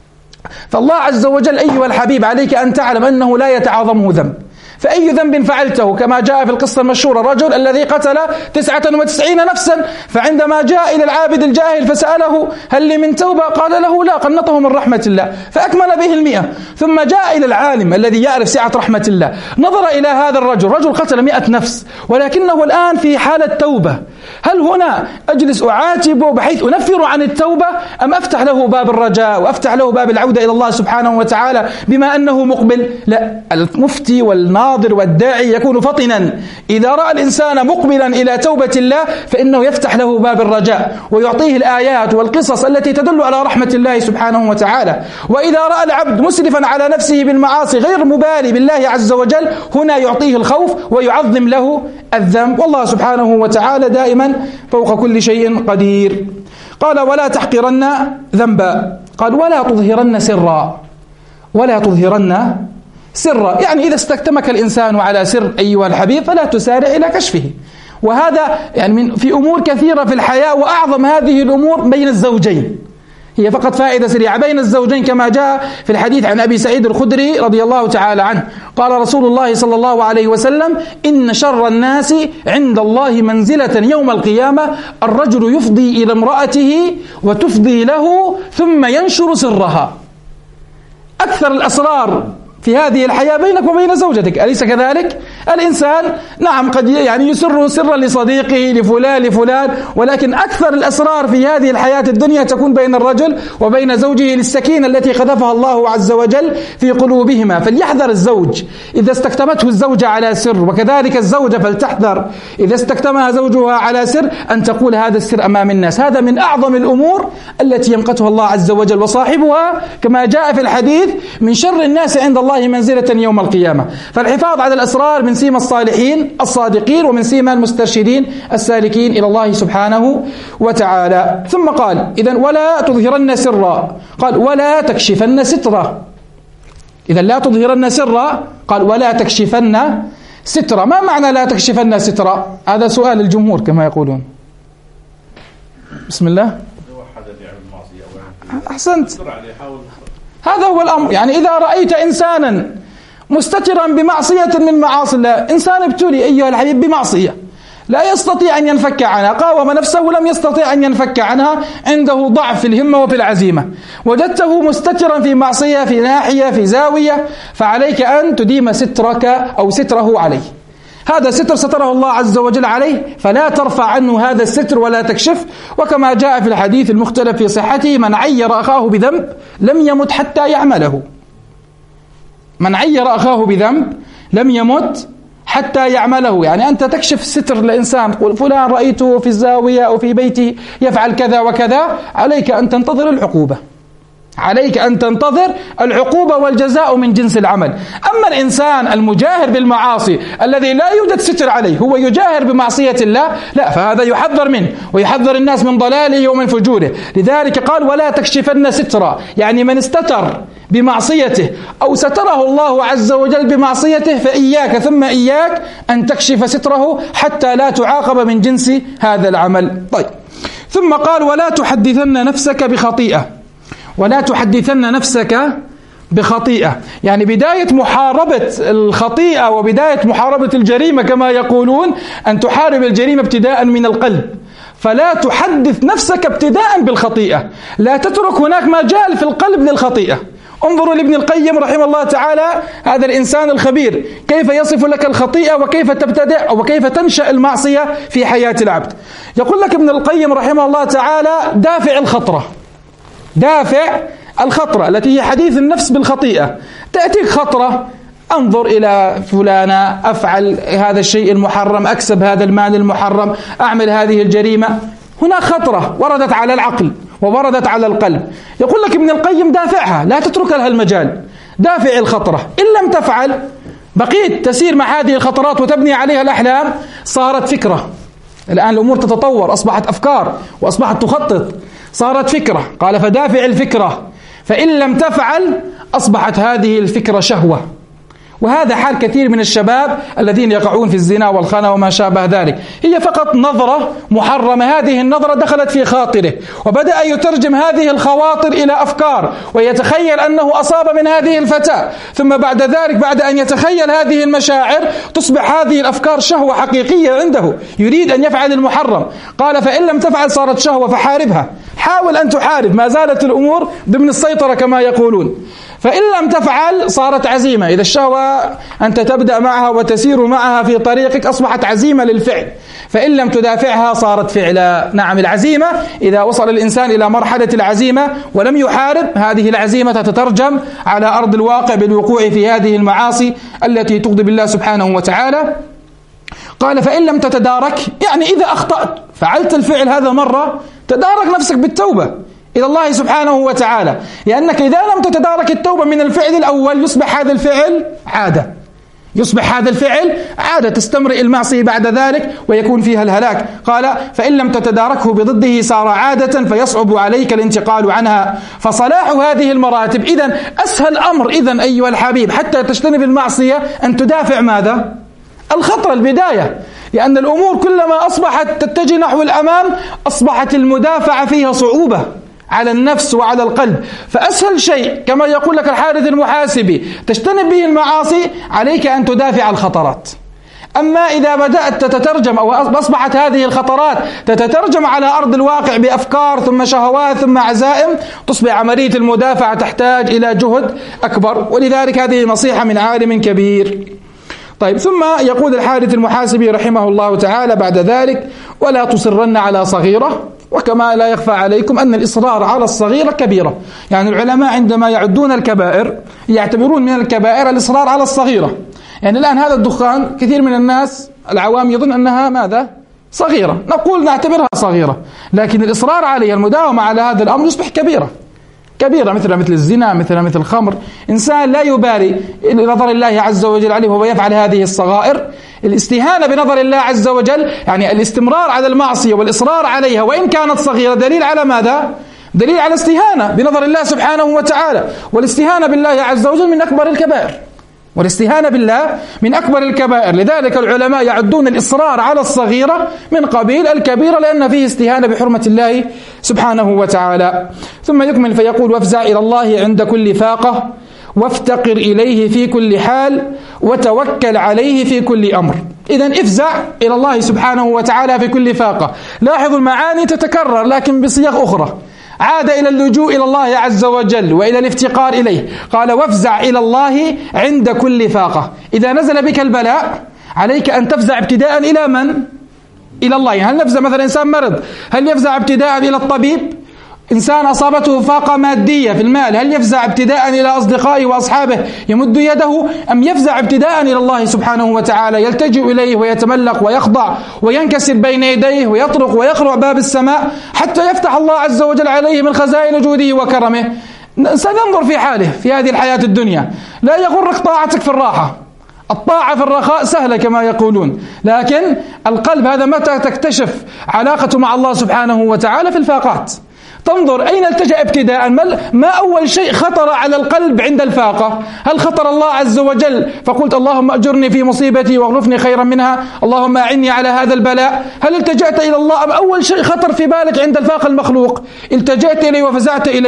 Speaker 3: فالله عز وجل أيها الحبيب عليك أن تعلم أنه لا يتعاظمه ذنب. فأي ذنب فعلته كما جاء في القصة المشهورة، الرجل الذي قتل تسعة وتسعين نفسا، فعندما جاء إلى العابد الجاهل فسأله هل لي من توبة؟ قال له لا، قنطه من رحمة الله فأكمل به المئة. ثم جاء إلى العالم الذي يعرف سعة رحمة الله، نظر إلى هذا الرجل، رجل قتل مئة نفس ولكنه الآن في حالة توبة، هل هنا أجلس أعاتبه بحيث أنفر عن التوبة، أم أفتح له باب الرجاء وأفتح له باب العودة إلى الله سبحانه وتعالى بما أنه مقبل؟ لا، المفتي والناظر والداعي يكون فطنا. إذا رأى الإنسان مقبلا إلى توبة الله فإنه يفتح له باب الرجاء ويعطيه الآيات والقصص التي تدل على رحمة الله سبحانه وتعالى. وإذا رأى العبد مسرفا على نفسه بالمعاصي غير مبالي بالله عز وجل، هنا يعطيه الخوف ويعظم له الذنب. والله سبحانه وتعالى دائما فوق كل شيء قدير. قال: ولا تحقرن ذنبا. قال: ولا تظهرن سرا. ولا تظهرن سرا، يعني إذا استكتمك الإنسان على سر أيها الحبيب فلا تسارع إلى كشفه. وهذا يعني من في أمور كثيرة في الحياة، وأعظم هذه الأمور بين الزوجين، هي فقط فائدة سريعة بين الزوجين كما جاء في الحديث عن أبي سعيد الخدري رضي الله تعالى عنه قال رسول الله صلى الله عليه وسلم: إن شر الناس عند الله منزلة يوم القيامة الرجل يفضي إلى امرأته وتفضي له ثم ينشر سرها. أكثر الأسرار في هذه الحياة بينك وبين زوجتك، أليس كذلك؟ الإنسان نعم قد يعني يسر سرا لصديقه لفلان لفلان، ولكن أكثر الأسرار في هذه الحياة الدنيا تكون بين الرجل وبين زوجه للسكينة التي قذفها الله عز وجل في قلوبهما. فليحذر الزوج إذا استكتمته الزوجة على سر، وكذلك الزوجة فلتحذر إذا استكتمها زوجها على سر أن تقول هذا السر أمام الناس. هذا من أعظم الأمور التي يمقتها الله عز وجل، وصاحبها كما جاء في الحديث من شر الناس عند الله منزلة يوم القيامة. فالحفاظ على الأسرار من سيما الصالحين الصادقين ومن سيما المسترشدين السالكين إلى الله سبحانه وتعالى. ثم قال: إذن ولا تظهرن سرا. قال: ولا تكشفن سترا. إذن لا تظهرن سرا، قال: ولا تكشفن سترا. ما معنى لا تكشفن سترا؟ هذا سؤال الجمهور كما يقولون. بسم الله. أحسنت، هذا هو الأمر. يعني إذا رأيت إنسانا مستترا بمعصية من معاصي الله، إنسان ابتلي أيها الحبيب بمعصية لا يستطيع أن ينفك عنها، قاوم نفسه لم يستطيع أن ينفك عنها، عنده ضعف في الهمة وفي العزيمة، وجدته مستترا في معصية في ناحية في زاوية، فعليك أن تديم سترك أو ستره عليه. هذا ستر ستره الله عز وجل عليه، فلا ترفع عنه هذا الستر ولا تكشف. وكما جاء في الحديث المختلف في صحته: من عير أخاه بذنب لم يمت حتى يعمله. من عير أخاه بذنب لم يمت حتى يعمله. يعني أنت تكشف ستر لإنسان، تقول فلان رأيته في الزاوية أو في بيتي يفعل كذا وكذا، عليك أن تنتظر العقوبة، عليك أن تنتظر العقوبة والجزاء من جنس العمل. أما الإنسان المجاهر بالمعاصي الذي لا يوجد ستر عليه، هو يجاهر بمعصية الله، لا، فهذا يحذر منه ويحذر الناس من ضلاله ومن فجوره. لذلك قال: ولا تكشفن سترا، يعني من استتر بمعصيته أو ستره الله عز وجل بمعصيته فإياك ثم إياك أن تكشف ستره حتى لا تعاقب من جنس هذا العمل. طيب، ثم قال: ولا تحدثن نفسك بخطيئة. ولا تحدثن نفسك بخطيئة، يعني بداية محاربة الخطيئة وبداية محاربة الجريمة كما يقولون أن تحارب الجريمة ابتداء من القلب. فلا تحدث نفسك ابتداء بالخطيئة، لا تترك هناك مجال في القلب للخطيئة. انظروا لابن القيم رحمه الله تعالى، هذا الإنسان الخبير، كيف يصف لك الخطيئة وكيف تبتدأ وكيف تنشأ المعصية في حياة العبد. يقول لك ابن القيم رحمه الله تعالى: دافع الخطرة، دافع الخطرة التي هي حديث النفس بالخطيئة. تأتيك خطرة: أنظر إلى فلانة، أفعل هذا الشيء المحرم، أكسب هذا المال المحرم، أعمل هذه الجريمة. هناك خطرة وردت على العقل ووردت على القلب. يقول لك ابن القيم: دافعها، لا تترك لها المجال، دافع الخطرة. إن لم تفعل بقيت تسير مع هذه الخطرات وتبني عليها الأحلام، صارت فكرة. الآن الأمور تتطور، أصبحت أفكار وأصبحت تخطط، صارت فكرة. قال: فدافع الفكرة، فإن لم تفعل أصبحت هذه الفكرة شهوة. وهذا حال كثير من الشباب الذين يقعون في الزنا والخنا وما شابه ذلك. هي فقط نظرة محرمة، هذه النظرة دخلت في خاطره وبدأ يترجم هذه الخواطر إلى أفكار، ويتخيل أنه أصاب من هذه الفتاة، ثم بعد ذلك بعد أن يتخيل هذه المشاعر تصبح هذه الأفكار شهوة حقيقية عنده، يريد أن يفعل المحرم. قال: فإن لم تفعل صارت شهوة، فحاربها، حاول أن تحارب، ما زالت الأمور ضمن السيطرة كما يقولون. فإن لم تفعل صارت عزيمة، إذا الشهوة أنت تبدأ معها وتسير معها في طريقك أصبحت عزيمة للفعل. فإن لم تدافعها صارت فعلا. نعم، العزيمة إذا وصل الإنسان إلى مرحلة العزيمة ولم يحارب، هذه العزيمة تترجم على أرض الواقع بالوقوع في هذه المعاصي التي تغضب الله سبحانه وتعالى. قال: فإن لم تتدارك، يعني إذا أخطأت فعلت الفعل هذا مرة، تدارك نفسك بالتوبة إلى الله سبحانه وتعالى، لأنك إذا لم تتدارك التوبة من الفعل الأول يصبح هذا الفعل عادة، يصبح هذا الفعل عادة تستمر المعصية بعد ذلك ويكون فيها الهلاك. قال: فإن لم تتداركه بضده صار عادة فيصعب عليك الانتقال عنها. فصلاح هذه المراتب. إذن أسهل أمر إذن أيها الحبيب حتى تجتنب المعصية أن تدافع ماذا؟ الخطر، البداية، لأن الأمور كلما أصبحت تتجه نحو الأمام أصبحت المدافعة فيها صعوبة على النفس وعلى القلب. فأسهل شيء كما يقول لك الحارث المحاسبي تجتنب به المعاصي، عليك أن تدافع الخطرات. أما إذا بدأت تتترجم أو أصبحت هذه الخطرات تتترجم على أرض الواقع بأفكار ثم شهوات ثم عزائم، تصبح عملية المدافعة تحتاج إلى جهد أكبر. ولذلك هذه نصيحة من عالم كبير. طيب، ثم يقول الحارث المحاسبي رحمه الله تعالى بعد ذلك: ولا تصرن على صغيرة. وكما لا يخفى عليكم أن الإصرار على الصغيرة كبيرة. يعني العلماء عندما يعدون الكبائر يعتبرون من الكبائر الإصرار على الصغيرة. يعني الآن هذا الدخان كثير من الناس العوام يظن أنها ماذا؟ صغيرة، نقول نعتبرها صغيرة، لكن الإصرار عليها، المداومة على هذا الأمر يصبح كبيرة كبيرة، مثل مثل الزنا، مثل مثل الخمر. إنسان لا يبالي نظر الله عز وجل عليه وهو يفعل هذه الصغائر. الاستهانة بنظر الله عز وجل، يعني الاستمرار على المعصية والإصرار عليها وإن كانت صغيرة، دليل على ماذا؟ دليل على استهانة بنظر الله سبحانه وتعالى. والاستهانة بالله عز وجل من أكبر الكبائر، والاستهانة بالله من أكبر الكبائر. لذلك العلماء يعدون الإصرار على الصغيرة من قبيل الكبيرة، لأن فيه استهانة بحرمة الله سبحانه وتعالى. ثم يكمل فيقول: وافزع إلى الله عند كل فاقة، وافتقر إليه في كل حال، وتوكل عليه في كل أمر. إذن افزع إلى الله سبحانه وتعالى في كل فاقة. لاحظوا المعاني تتكرر لكن بصيغ أخرى. عاد إلى اللجوء إلى الله عز وجل وإلى الافتقار إليه. قال: وافزع إلى الله عند كل فاقة. إذا نزل بك البلاء عليك أن تفزع ابتداء إلى من؟ إلى الله. هل نفزع مثلا إنسان مرض، هل يفزع ابتداء إلى الطبيب؟ إنسان أصابته فاقة مادية في المال، هل يفزع ابتداء إلى أصدقائه وأصحابه يمد يده، أم يفزع ابتداء إلى الله سبحانه وتعالى يلتجئ إليه ويتملق ويخضع وينكسر بين يديه ويطرق ويقرع باب السماء حتى يفتح الله عز وجل عليه من خزائن جوده وكرمه؟ سننظر في حاله في هذه الحياة الدنيا. لا يغرك طاعتك في الراحة، الطاعة في الرخاء سهلة كما يقولون، لكن القلب هذا متى تكتشف علاقته مع الله سبحانه وتعالى؟ في الفاقات. تنظر أين التجأ ابتداء، ما أول شيء خطر على القلب عند الفاقة؟ هل خطر الله عز وجل فقلت اللهم أجرني في مصيبتي واغلفني خيرا منها، اللهم أعني على هذا البلاء؟ هل التجأت إلى الله أم أول شيء خطر في بالك عند الفاقة المخلوق التجأت إليه وفزعت إليه؟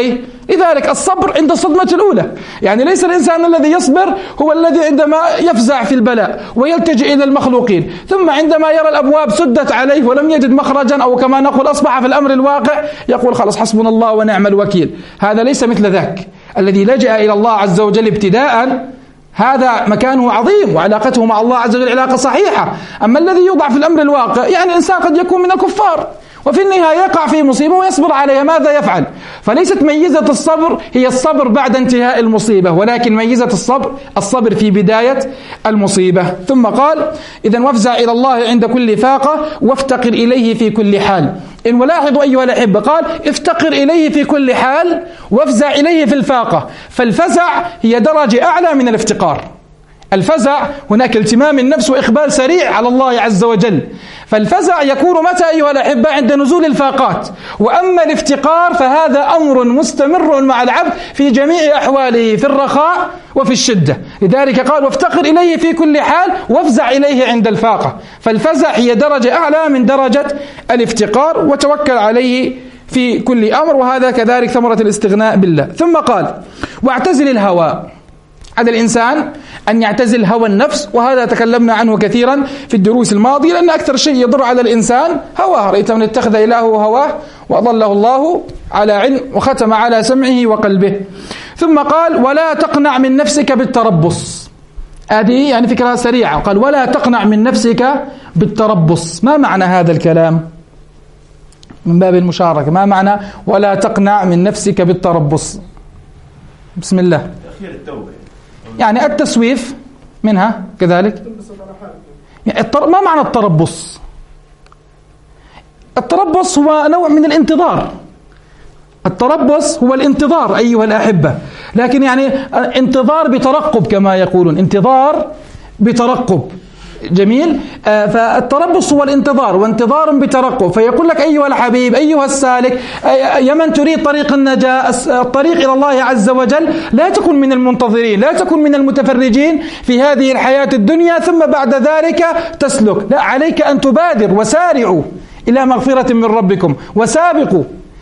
Speaker 3: لذلك الصبر عند الصدمة الأولى، يعني ليس الإنسان الذي يصبر هو الذي عندما يفزع في البلاء ويلتجئ إلى المخلوقين، ثم عندما يرى الأبواب سدت عليه ولم يجد مخرجا، أو كما نقول أصبح في الأمر الواقع، يقول خلاص حسبنا الله ونعم الوكيل. هذا ليس مثل ذاك الذي لجأ إلى الله عز وجل ابتداء، هذا مكانه عظيم وعلاقته مع الله عز وجل علاقة صحيحة. أما الذي يوضع في الأمر الواقع، يعني الإنسان قد يكون من الكفار وفي النهاية يقع في مصيبة ويصبر عليها، ماذا يفعل؟ فليست ميزة الصبر هي الصبر بعد انتهاء المصيبة، ولكن ميزة الصبر الصبر في بداية المصيبة. ثم قال إذن وافزع إلى الله عند كل فاقة وافتقر إليه في كل حال. إن ولاحظوا أيها الأحبة، قال افتقر إليه في كل حال وافزع إليه في الفاقة، فالفزع هي درجة أعلى من الافتقار. الفزع هناك التمام النفس وإقبال سريع على الله عز وجل، فالفزع يكون متى أيها الأحبة؟ عند نزول الفاقات. وأما الافتقار فهذا أمر مستمر مع العبد في جميع أحواله، في الرخاء وفي الشدة. لذلك قال وافتقر إليه في كل حال وافزع إليه عند الفاقة، فالفزع هي درجة أعلى من درجة الافتقار، وتوكل عليه في كل أمر، وهذا كذلك ثمرة الاستغناء بالله. ثم قال واعتزل الهوى، على الإنسان أن يعتزل هوى النفس، وهذا تكلمنا عنه كثيرا في الدروس الماضية، لأن أكثر شيء يضر على الإنسان هواه. رأيت من اتخذ إلهه هواه وأضله الله على علم وختم على سمعه وقلبه. ثم قال ولا تقنع من نفسك بالتربص، هذه يعني فكرة سريعة. قال ولا تقنع من نفسك بالتربص. ما معنى هذا الكلام؟ من باب المشاركة، ما معنى ولا تقنع من نفسك بالتربص؟ بسم الله. يعني التسويف منها كذلك. يعني ما معنى التربص؟ التربص هو نوع من الانتظار. التربص هو الانتظار أيها الأحبة، لكن يعني انتظار بترقب كما يقولون، انتظار بترقب. جميل. آه فالتربص هو الانتظار، وانتظار بترقب. فيقول لك أيها الحبيب أيها السالك، يا من تريد طريق النجاة، الطريق إلى الله عز وجل، لا تكن من المنتظرين، لا تكن من المتفرجين في هذه الحياة الدنيا ثم بعد ذلك تسلك. لا، عليك أن تبادر وسارعوا إلى مغفرة من ربكم وسابقوا.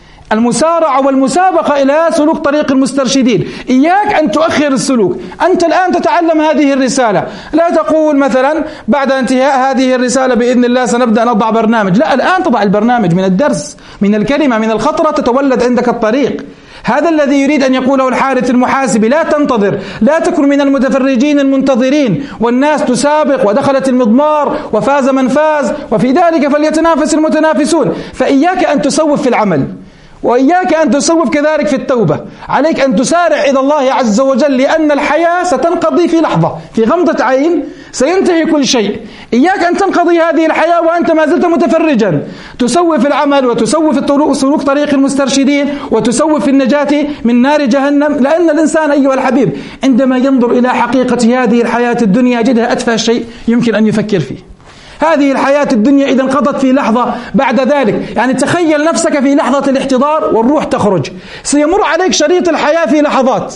Speaker 3: المسارعة والمسابقة إلى سلوك طريق المسترشدين. إياك أن تؤخر السلوك. أنت الآن تتعلم هذه الرسالة، لا تقول مثلا بعد انتهاء هذه الرسالة بإذن الله سنبدأ نضع برنامج. لا، الآن تضع البرنامج من الدرس، من الكلمة، من الخطرة تتولد عندك الطريق. هذا الذي يريد أن يقوله الحارث المحاسبي: لا تنتظر، لا تكن من المتفرجين المنتظرين، والناس تسابق ودخلت المضمار وفاز من فاز، وفي ذلك فليتنافس المتنافسون. فإياك أن تسوف في العمل، وإياك أن تسوف كذلك في التوبة. عليك أن تسارع إلى الله عز وجل، لأن الحياة ستنقضي في لحظة، في غمضة عين سينتهي كل شيء. إياك أن تنقضي هذه الحياة وأنت ما زلت متفرجا، تسوف العمل وتسوف سلوك طريق المسترشدين وتسوف في النجاة من نار جهنم. لأن الإنسان أيها الحبيب عندما ينظر إلى حقيقة هذه الحياة الدنيا يجدها أتفه شيء يمكن أن يفكر فيه. هذه الحياة الدنيا إذا انقضت في لحظة بعد ذلك، يعني تخيل نفسك في لحظة الاحتضار والروح تخرج، سيمر عليك شريط الحياة في لحظات،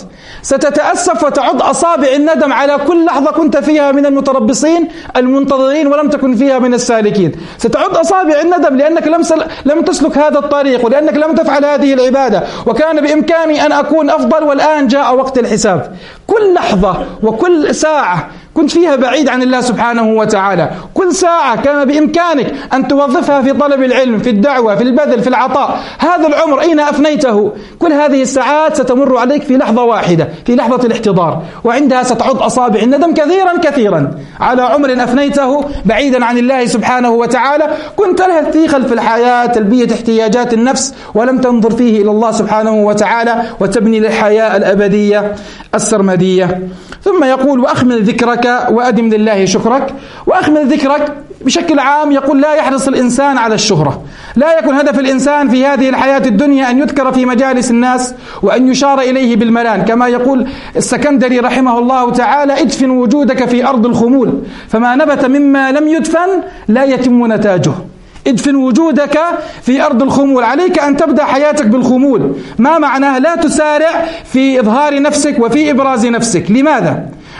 Speaker 3: ستتأسف وتعض أصابع الندم على كل لحظة كنت فيها من المتربصين المنتظرين ولم تكن فيها من السالكين. ستعض أصابع الندم لأنك لم لم تسلك هذا الطريق، ولأنك لم تفعل هذه العبادة، وكان بإمكاني أن أكون أفضل، والآن جاء وقت الحساب. كل لحظة وكل ساعة كنت فيها بعيد عن الله سبحانه وتعالى، كل ساعة كان بإمكانك أن توظفها في طلب العلم، في الدعوة، في البذل، في العطاء. هذا العمر أين أفنيته؟ كل هذه الساعات ستمر عليك في لحظة واحدة، في لحظة الاحتضار، وعندها ستعض أصابع الندم كثيرا كثيرا على عمر أفنيته بعيدا عن الله سبحانه وتعالى. كنت لها في خلف الحياة تلبية احتياجات النفس، ولم تنظر فيه إلى الله سبحانه وتعالى وتبني للحياة الأبدية السرمدية. ثم يقول: وأخمل ذكرك وأدم لله شكرك. وأخمل ذكرك بشكل عام يقول لا يحرص الإنسان على الشهرة، لا يكون هدف الإنسان في هذه الحياة الدنيا أن يذكر في مجالس الناس وأن يشار إليه بالملان، كما يقول السكندري رحمه الله تعالى: ادفن وجودك في أرض الخمول، فما نبت مما لم يدفن لا يتم نتاجه. ادفن وجودك في أرض الخمول، عليك أن تبدأ حياتك بالخمول. ما معناه؟ لا تسارع في إظهار نفسك وفي إبراز نفسك. لماذا؟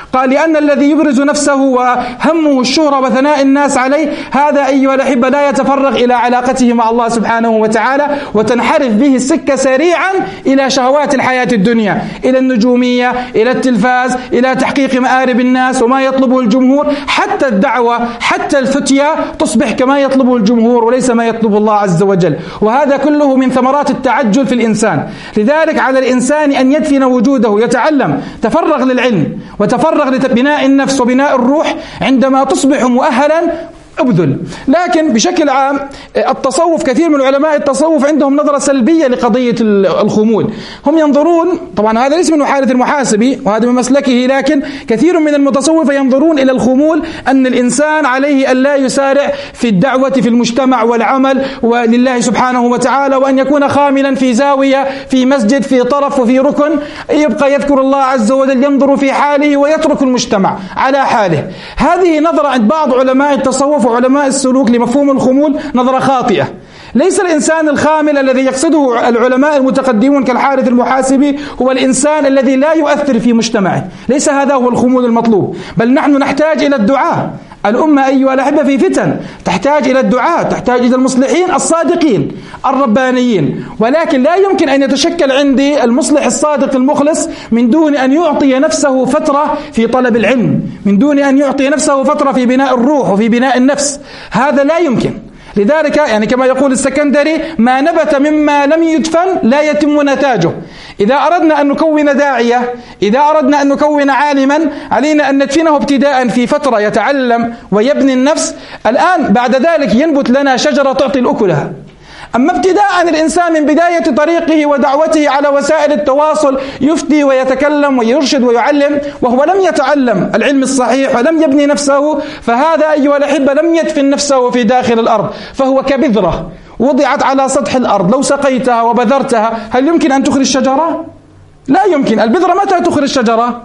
Speaker 3: قال لأن الذي يبرز نفسه وهمه الشهرة وثناء الناس عليه هذا أيها الأحبة لا يتفرغ إلى علاقته مع الله سبحانه وتعالى، وتنحرف به السكة سريعا إلى شهوات الحياة الدنيا، إلى النجومية، إلى التلفاز، إلى تحقيق مآرب الناس وما يطلبه الجمهور. حتى الدعوة، حتى الفتية تصبح كما يطلبه الجمهور وليس ما يطلب الله عز وجل، وهذا كله من ثمرات التعجل في الإنسان. لذلك على الإنسان أن يدفن وجوده، يتعلم، تفرغ للعلم وتفرغ لبناء النفس وبناء الروح. عندما تصبح مؤهلا ابذل. لكن بشكل عام التصوف، كثير من علماء التصوف عندهم نظرة سلبية لقضية الخمول. هم ينظرون، طبعا هذا ليس من محارة المحاسبي وهذا من مسلكه، لكن كثير من المتصوفة ينظرون إلى الخمول أن الإنسان عليه أن لا يسارع في الدعوة في المجتمع والعمل ولله سبحانه وتعالى، وأن يكون خاملا في زاوية، في مسجد، في طرف وفي ركن، يبقى يذكر الله عز وجل، ينظر في حاله ويترك المجتمع على حاله. هذه نظرة عند بعض علماء التصوف وعلماء السلوك لمفهوم الخمول نظرة خاطئة. ليس الإنسان الخامل الذي يقصده العلماء المتقدمون كالحارث المحاسبي هو الإنسان الذي لا يؤثر في مجتمعه، ليس هذا هو الخمول المطلوب، بل نحن نحتاج إلى الدعاء. الأمة أيها الأحبة في فتن، تحتاج إلى الدعاء، تحتاج إلى المصلحين الصادقين الربانيين. ولكن لا يمكن أن يتشكل عندي المصلح الصادق المخلص من دون أن يعطي نفسه فترة في طلب العلم، من دون أن يعطي نفسه فترة في بناء الروح وفي بناء النفس. هذا لا يمكن. لذلك يعني كما يقول السكندري: ما نبت مما لم يدفن لا يتم نتاجه. إذا أردنا أن نكون داعية، إذا أردنا أن نكون عالما، علينا أن ندفنه ابتداء في فترة يتعلم ويبني النفس. الآن بعد ذلك ينبت لنا شجرة تعطي الأكلها. أما ابتداء الإنسان من بداية طريقه ودعوته على وسائل التواصل يفتي ويتكلم ويرشد ويعلم وهو لم يتعلم العلم الصحيح ولم يبني نفسه، فهذا أيها الأحبة لم يدفن نفسه في داخل الأرض، فهو كبذرة وضعت على سطح الأرض، لو سقيتها وبذرتها هل يمكن أن تخرج شجرة؟ لا يمكن. البذرة متى تخرج شجرة؟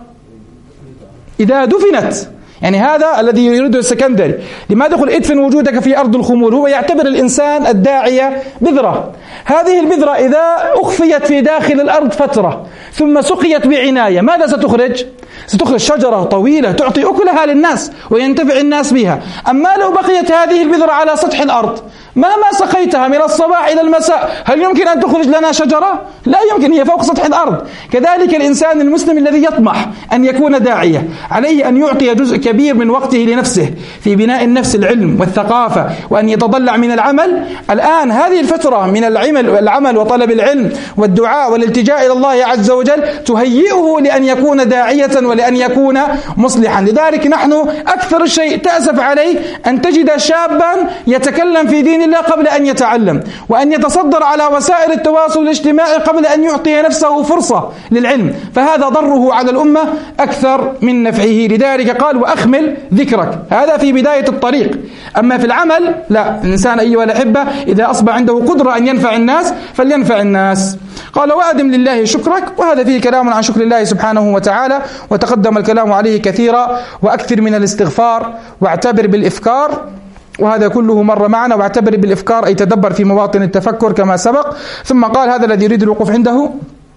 Speaker 3: إذا دفنت. يعني هذا الذي يريده السكندري. لماذا يقول ادفن وجودك في أرض الخمول؟ هو يعتبر الإنسان الداعية بذرة. هذه البذرة إذا أخفيت في داخل الأرض فترة ثم سقيت بعناية، ماذا ستخرج؟ ستخرج شجرة طويلة تعطي أكلها للناس وينتفع الناس بها. أما لو بقيت هذه البذرة على سطح الأرض مهما سقيتها من الصباح إلى المساء هل يمكن أن تخرج لنا شجرة؟ لا يمكن، هي فوق سطح الأرض. كذلك الإنسان المسلم الذي يطمح أن يكون داعية عليه أن يعطي جزء كبير من وقته لنفسه في بناء النفس، العلم والثقافة، وأن يتضلع من العمل. الآن هذه الفترة من العمل العمل وطلب العلم والدعاء والالتجاء إلى الله عز وجل تهيئه لأن يكون داعية ولأن يكون مصلحا. لذلك نحن أكثر شيء تأسف عليه أن تجد شابا يتكلم في دين الله قبل أن يتعلم، وأن يتصدر على وسائل التواصل الاجتماعي قبل أن يعطي نفسه فرصة للعلم، فهذا ضره على الأمة أكثر من نفعه. لذلك قال: وأخمل ذكرك. هذا في بداية الطريق. أما في العمل لا، الإنسان أيها الأحبة إذا أصبح عنده قدرة أن ينفع الناس فلينفع الناس. قال: وأدم لله شكرك. وهذا فيه كلام عن شكر الله سبحانه وتعالى، وتقدم الكلام عليه كثيرا. وأكثر من الاستغفار، واعتبر بالإفكار، وهذا كله مر معنا. واعتبر بالإفكار أي تدبر في مواطن التفكر كما سبق. ثم قال: هذا الذي يريد الوقوف عنده: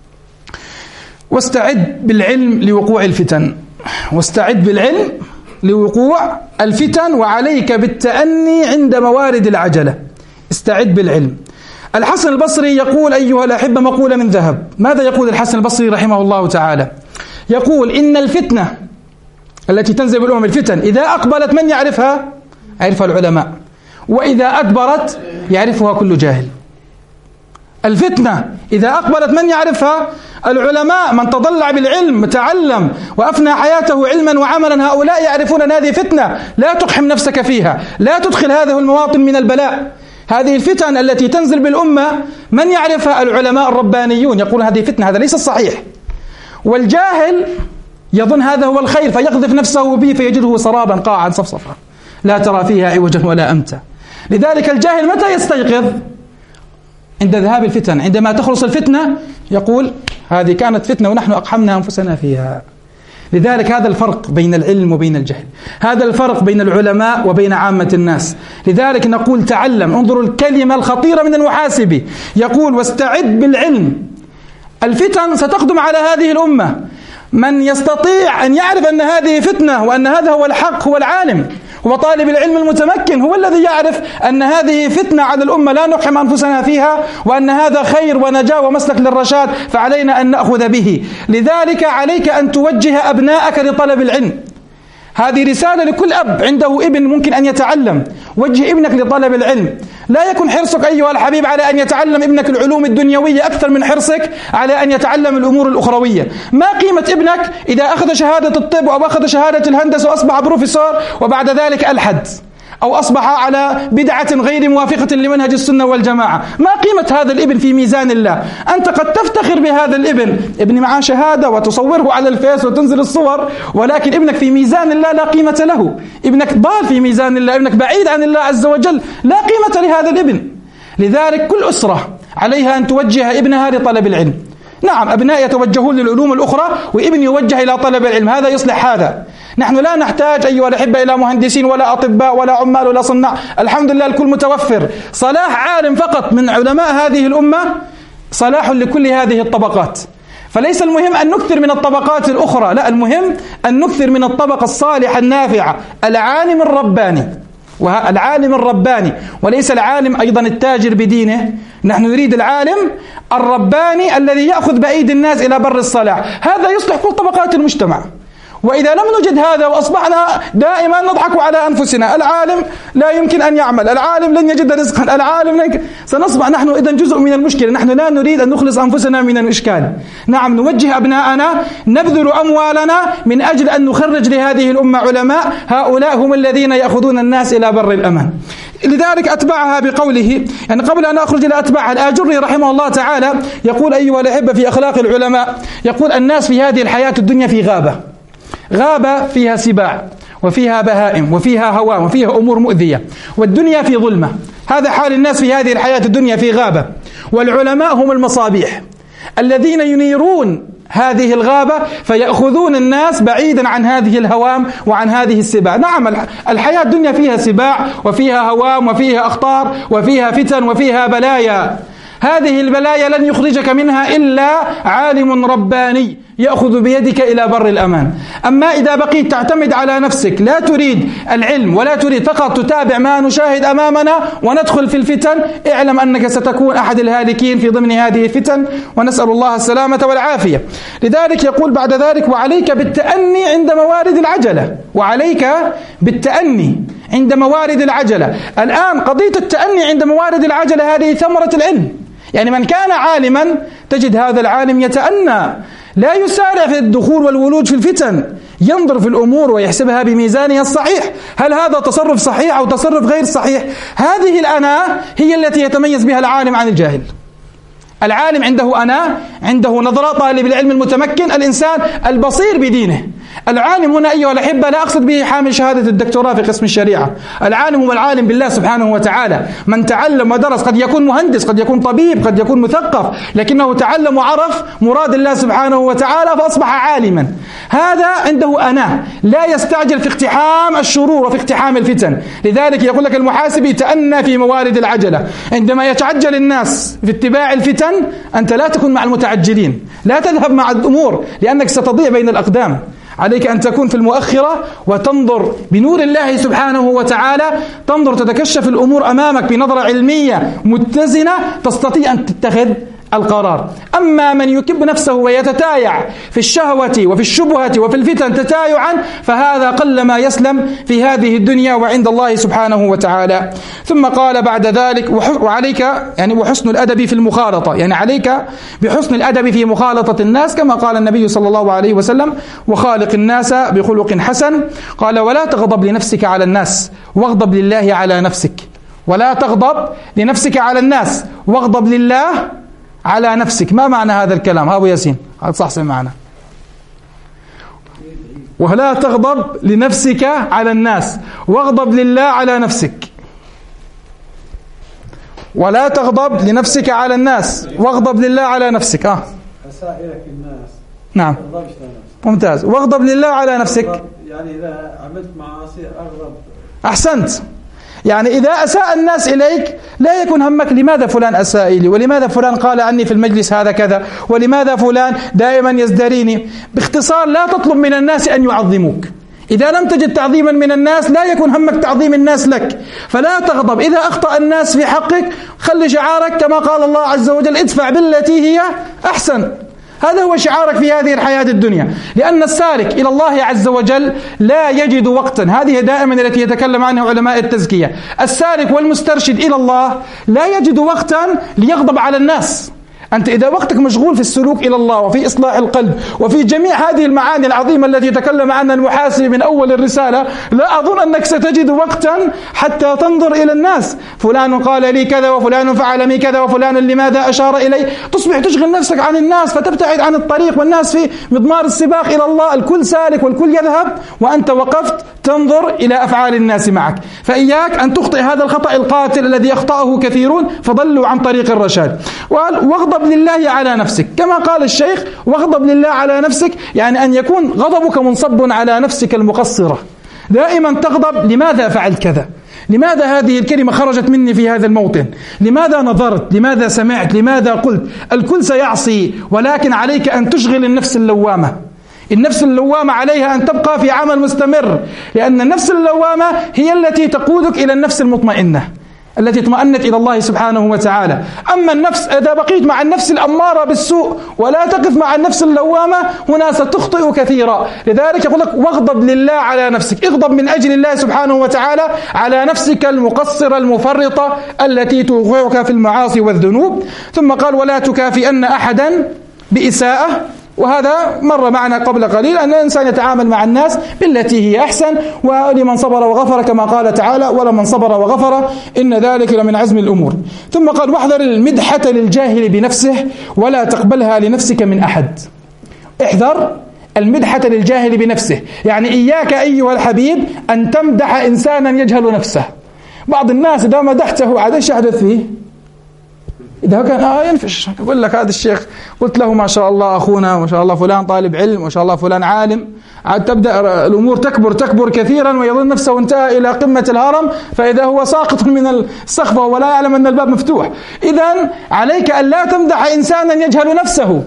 Speaker 3: واستعد بالعلم لوقوع الفتن. واستعد بالعلم لوقوع الفتن، وعليك بالتأني عند موارد العجلة. استعد بالعلم. الحسن البصري يقول أيها الأحبة مقولة من ذهب. ماذا يقول الحسن البصري رحمه الله تعالى؟ يقول: إن الفتنة التي تنزل بالأمم، الفتن إذا أقبلت من يعرفها؟ يعرفها العلماء، وإذا أدبرت يعرفها كل جاهل. الفتنة إذا أقبلت من يعرفها؟ العلماء، من تضلع بالعلم تعلم وأفنى حياته علما وعملا، هؤلاء يعرفون أن هذه فتنة لا تقحم نفسك فيها، لا تدخل هذه المواطن من البلاء. هذه الفتن التي تنزل بالأمة من يعرفها؟ العلماء الربانيون، يقولون هذه فتنة، هذا ليس الصحيح. والجاهل يظن هذا هو الخير فيقذف نفسه به فيجده سرابا قاعا صفصفا لا ترى فيها عوجا ولا أمتا. لذلك الجاهل متى يستيقظ؟ عند ذهاب الفتن. عندما تخلص الفتنة يقول: هذه كانت فتنة ونحن أقحمنا أنفسنا فيها. لذلك هذا الفرق بين العلم وبين الجهل، هذا الفرق بين العلماء وبين عامة الناس. لذلك نقول تعلم. انظروا الكلمة الخطيرة من المحاسبي، يقول: واستعد بالعلم. الفتن ستقدم على هذه الأمة، من يستطيع أن يعرف أن هذه فتنة وأن هذا هو الحق هو العالم، هو طالب العلم المتمكن، هو الذي يعرف أن هذه فتنة على الأمة لا نقحم أنفسنا فيها، وأن هذا خير ونجاة ومسلك للرشاد، فعلينا أن نأخذ به. لذلك عليك أن توجه أبناءك لطلب العلم. هذه رسالة لكل أب عنده ابن ممكن أن يتعلم. وجه ابنك لطلب العلم. لا يكن حرصك أيها الحبيب على أن يتعلم ابنك العلوم الدنيوية أكثر من حرصك على أن يتعلم الأمور الأخروية. ما قيمة ابنك إذا أخذ شهادة الطب أو أخذ شهادة الهندسة وأصبح بروفيسور وبعد ذلك ألحد أو أصبح على بدعة غير موافقة لمنهج السنة والجماعة؟ ما قيمة هذا الابن في ميزان الله؟ أنت قد تفتخر بهذا الابن، ابن معاه شهادة وتصوره على الفيس وتنزل الصور، ولكن ابنك في ميزان الله لا قيمة له. ابنك ضال في ميزان الله، ابنك بعيد عن الله عز وجل، لا قيمة لهذا الابن. لذلك كل أسرة عليها أن توجه ابنها لطلب العلم. نعم، أبناء يتوجهون للعلوم الأخرى وابن يوجه إلى طلب العلم، هذا يصلح هذا. نحن لا نحتاج أيها الأحبة إلى مهندسين ولا أطباء ولا عمال ولا صناع، الحمد لله الكل متوفر. صلاح عالم فقط من علماء هذه الأمة صلاح لكل هذه الطبقات. فليس المهم أن نكثر من الطبقات الأخرى، لا، المهم أن نكثر من الطبقة الصالحة النافعة، العالم الرباني. والعالم الرباني وليس العالم أيضا التاجر بدينه، نحن نريد العالم الرباني الذي يأخذ بأيدي الناس إلى بر الصلاح، هذا يصلح كل طبقات المجتمع. وإذا لم نجد هذا وأصبحنا دائما نضحك على أنفسنا، العالم لا يمكن أن يعمل، العالم لن يجد رزقا، العالم لن يك... سنصبح نحن إذن جزء من المشكلة. نحن لا نريد أن نخلص أنفسنا من الإشكال. نعم، نوجه أبناءنا، نبذل أموالنا من أجل أن نخرج لهذه الأمة علماء، هؤلاء هم الذين يأخذون الناس إلى بر الأمان. لذلك أتبعها بقوله، يعني قبل أن أخرج إلى أتباعها، الآجري رحمه الله تعالى يقول أيها الأحبة في أخلاق العلماء، يقول الناس في هذه الحياة الدنيا في غابة، غابة فيها سباع وفيها بهائم وفيها هواء وفيها أمور مؤذية، والدنيا في ظلمة. هذا حال الناس في هذه الحياة الدنيا في غابة، والعلماء هم المصابيح الذين ينيرون هذه الغابة فيأخذون الناس بعيدا عن هذه الهوام وعن هذه السباع. نعم، الحياة الدنيا فيها سباع وفيها هوام وفيها أخطار وفيها فتن وفيها بلايا، هذه البلايا لن يخرجك منها إلا عالم رباني يأخذ بيدك إلى بر الأمان. أما إذا بقيت تعتمد على نفسك، لا تريد العلم ولا تريد فقط تتابع ما نشاهد أمامنا وندخل في الفتن، اعلم أنك ستكون أحد الهالكين في ضمن هذه الفتن، ونسأل الله السلامة والعافية. لذلك يقول بعد ذلك: وعليك بالتأني عند موارد العجلة. وعليك بالتأني عند موارد العجلة. الآن قضية التأني عند موارد العجلة هذه ثمرة العلم. يعني من كان عالما تجد هذا العالم يتأنى، لا يسارع في الدخول والولوج في الفتن، ينظر في الأمور ويحسبها بميزانها الصحيح، هل هذا تصرف صحيح أو تصرف غير صحيح. هذه الأناة هي التي يتميز بها العالم عن الجاهل. العالم عنده أناة، عنده نظرة، طالب العلم المتمكن، الإنسان البصير بدينه. العالم هنا أيها الأحبة لا أقصد به حامل شهادة الدكتوراه في قسم الشريعة، العالم هو العالم بالله سبحانه وتعالى، من تعلم ودرس، قد يكون مهندس، قد يكون طبيب، قد يكون مثقف، لكنه تعلم وعرف مراد الله سبحانه وتعالى فأصبح عالما. هذا عنده أناة، لا يستعجل في اقتحام الشرور وفي اقتحام الفتن. لذلك يقول لك المحاسب: يتأنى في موارد العجلة. عندما يتعجل الناس في اتباع الفتن أنت لا تكون مع المتعجلين، لا تذهب مع الأمور لأنك ستضيع بين الأقدام. عليك أن تكون في المؤخرة وتنظر بنور الله سبحانه وتعالى، تنظر تتكشف الأمور أمامك بنظرة علمية متزنة تستطيع أن تتخذ القرار. أما من يكب نفسه ويتتايع في الشهوة وفي الشبهة وفي الفتن تتايعا فهذا قلما يسلم في هذه الدنيا وعند الله سبحانه وتعالى. ثم قال بعد ذلك: وعليك يعني وحسن الأدب في المخالطة، يعني عليك بحسن الأدب في مخالطة الناس، كما قال النبي صلى الله عليه وسلم: وخالق الناس بخلق حسن. قال: ولا تغضب لنفسك على الناس واغضب لله على نفسك. ولا تغضب لنفسك على الناس واغضب لله على نفسك. ما معنى هذا الكلام؟ ها أبو ياسين صحصح معنا. ولا تغضب لنفسك على الناس واغضب لله على نفسك. ولا تغضب لنفسك على الناس واغضب لله على نفسك. اه
Speaker 4: خسائرك الناس.
Speaker 3: نعم ممتاز. واغضب لله على نفسك،
Speaker 4: يعني إذا عملت معاصي أغضب.
Speaker 3: أحسنت. يعني إذا أساء الناس إليك لا يكون همك لماذا فلان أساء لي، ولماذا فلان قال عني في المجلس هذا كذا، ولماذا فلان دائما يزدريني. باختصار لا تطلب من الناس أن يعظموك. إذا لم تجد تعظيما من الناس لا يكون همك تعظيم الناس لك، فلا تغضب. إذا أخطأ الناس في حقك خلي شعارك كما قال الله عز وجل: ادفع بالتي هي أحسن. هذا هو شعارك في هذه الحياة الدنيا، لأن السالك إلى الله عز وجل لا يجد وقتا. هذه دائما التي يتكلم عنها علماء التزكية. السالك والمسترشد إلى الله لا يجد وقتا ليغضب على الناس. أنت إذا وقتك مشغول في السلوك إلى الله وفي إصلاح القلب وفي جميع هذه المعاني العظيمة التي يتكلم عنها المحاسب من أول الرسالة، لا أظن أنك ستجد وقتا حتى تنظر إلى الناس. فلان قال لي كذا، وفلان فعل لي كذا، وفلان لماذا أشار إلي. تصبح تشغل نفسك عن الناس فتبتعد عن الطريق، والناس في مضمار السباق إلى الله. الكل سالك والكل يذهب، وأنت وقفت تنظر إلى أفعال الناس معك. فإياك أن تخطئ هذا الخطأ القاتل الذي يخطأه كثيرون فضلوا عن طريق الرشاد. واغضب لله على نفسك، كما قال الشيخ: واغضب لله على نفسك، يعني أن يكون غضبك منصب على نفسك المقصرة. دائما تغضب: لماذا فعلت كذا؟ لماذا هذه الكلمة خرجت مني في هذا الموطن؟ لماذا نظرت؟ لماذا سمعت؟ لماذا قلت؟ الكل سيعصي، ولكن عليك أن تشغل النفس اللوامة. النفس اللوامة عليها أن تبقى في عمل مستمر، لأن النفس اللوامة هي التي تقودك إلى النفس المطمئنة التي اطمأنت إلى الله سبحانه وتعالى. أما النفس إذا بقيت مع النفس الأمارة بالسوء ولا تقف مع النفس اللوامة هنا ستخطئ كثيرا. لذلك يقول لك: واغضب لله على نفسك. اغضب من أجل الله سبحانه وتعالى على نفسك المقصرة المفرطة التي توقعك في المعاصي والذنوب. ثم قال: ولا تكافئن أحدا بإساءة. وهذا مر معنا قبل قليل، أن الإنسان يتعامل مع الناس بالتي هي أحسن. ولمن صبر وغفر كما قال تعالى: ولمن صبر وغفر إن ذلك لمن عزم الأمور. ثم قال: واحذر المدحة للجاهل بنفسه ولا تقبلها لنفسك من أحد. احذر المدحة للجاهل بنفسه، يعني إياك أيها الحبيب أن تمدح إنسانا يجهل نفسه. بعض الناس إذا مدحته عاد ايش يحدث فيه؟ إذا كان آه ينفش، يقول لك هذا الشيخ قلت له ما شاء الله أخونا، ما شاء الله فلان طالب علم، ما شاء الله فلان عالم، عاد تبدأ الأمور تكبر تكبر كثيرا ويظن نفسه انتهى إلى قمة الهرم، فإذا هو ساقط من السقف ولا يعلم أن الباب مفتوح. إذن عليك أن لا تمدح إنسانا يجهل نفسه.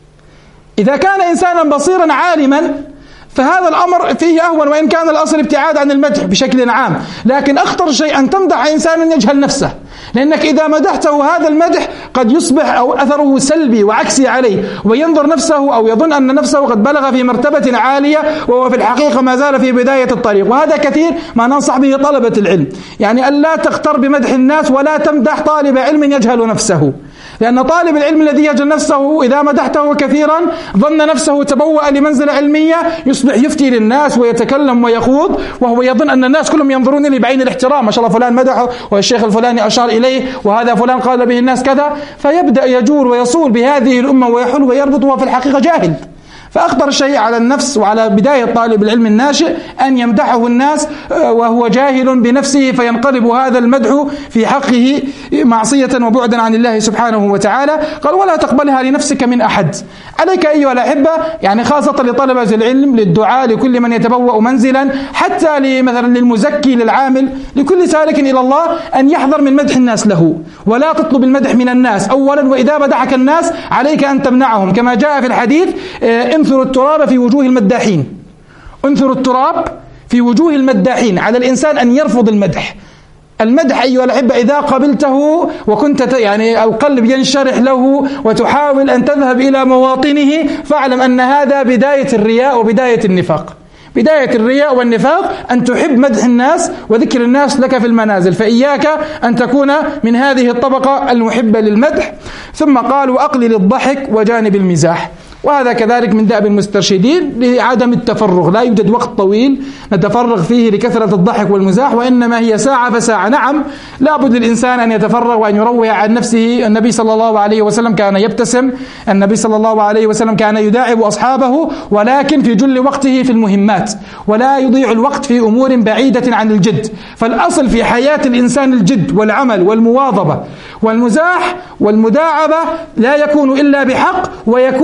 Speaker 3: إذا كان إنسانا بصيرا عالما فهذا الأمر فيه أهون، وإن كان الأصل ابتعاد عن المدح بشكل عام، لكن أخطر شيء أن تمدح إنسانا يجهل نفسه، لأنك إذا مدحته هذا المدح قد يصبح أو أثره سلبي وعكسي عليه، وينظر نفسه أو يظن أن نفسه قد بلغ في مرتبة عالية وهو في الحقيقة ما زال في بداية الطريق. وهذا كثير ما ننصح به طلبة العلم، يعني أن لا تغتر بمدح الناس ولا تمدح طالب علم يجهل نفسه، لأن طالب العلم الذي يجهل نفسه إذا مدحته كثيرا ظن نفسه تبوأ لمنزلة علمية، يصبح يفتي للناس ويتكلم ويخوض وهو يظن أن الناس كلهم ينظرون إليه بعين الاحترام، ما شاء الله فلان مدحه والشيخ الفلاني أشار إليه وهذا فلان قال به الناس كذا، فيبدأ يجور ويصول بهذه الأمة ويحل ويربط وهو في الحقيقة جاهل. فأخطر شيء على النفس وعلى بداية طالب العلم الناشئ أن يمدحه الناس وهو جاهل بنفسه، فينقلب هذا المدح في حقه معصية وبعدا عن الله سبحانه وتعالى. قال: ولا تقبلها لنفسك من أحد. عليك أيها الأحبة، يعني خاصة لطلبة العلم، للدعاء، لكل من يتبوأ منزلا، حتى مثلا للمزكي، للعامل، لكل سالك إلى الله، أن يحذر من مدح الناس له، ولا تطلب المدح من الناس أولا. وإذا مدحك الناس عليك أن تمنعهم، كما جاء في الحديث: انثروا التراب في وجوه المداحين. انثروا التراب في وجوه المداحين. على الإنسان أن يرفض المدح. المدح أيها الأحبة إذا قبلته وكنت يعني القلب ينشرح له وتحاول أن تذهب إلى مواطنه، فاعلم أن هذا بداية الرياء وبداية النفاق. بداية الرياء والنفاق أن تحب مدح الناس وذكر الناس لك في المنازل، فإياك أن تكون من هذه الطبقة المحبة للمدح. ثم قال: وأقلل الضحك وجانب المزاح. وهذا كذلك من دأب المسترشدين لعدم التفرغ، لا يوجد وقت طويل نتفرغ فيه لكثرة الضحك والمزاح، وإنما هي ساعة فساعة. نعم، لابد للإنسان أن يتفرغ وأن يروح عن نفسه. النبي صلى الله عليه وسلم كان يبتسم، النبي صلى الله عليه وسلم كان يداعب أصحابه، ولكن في جل وقته في المهمات، ولا يضيع الوقت في أمور بعيدة عن الجد. فالأصل في حياة الإنسان الجد والعمل والمواظبة، والمزاح والمداعبة لا يكون إلا بحق، ويكون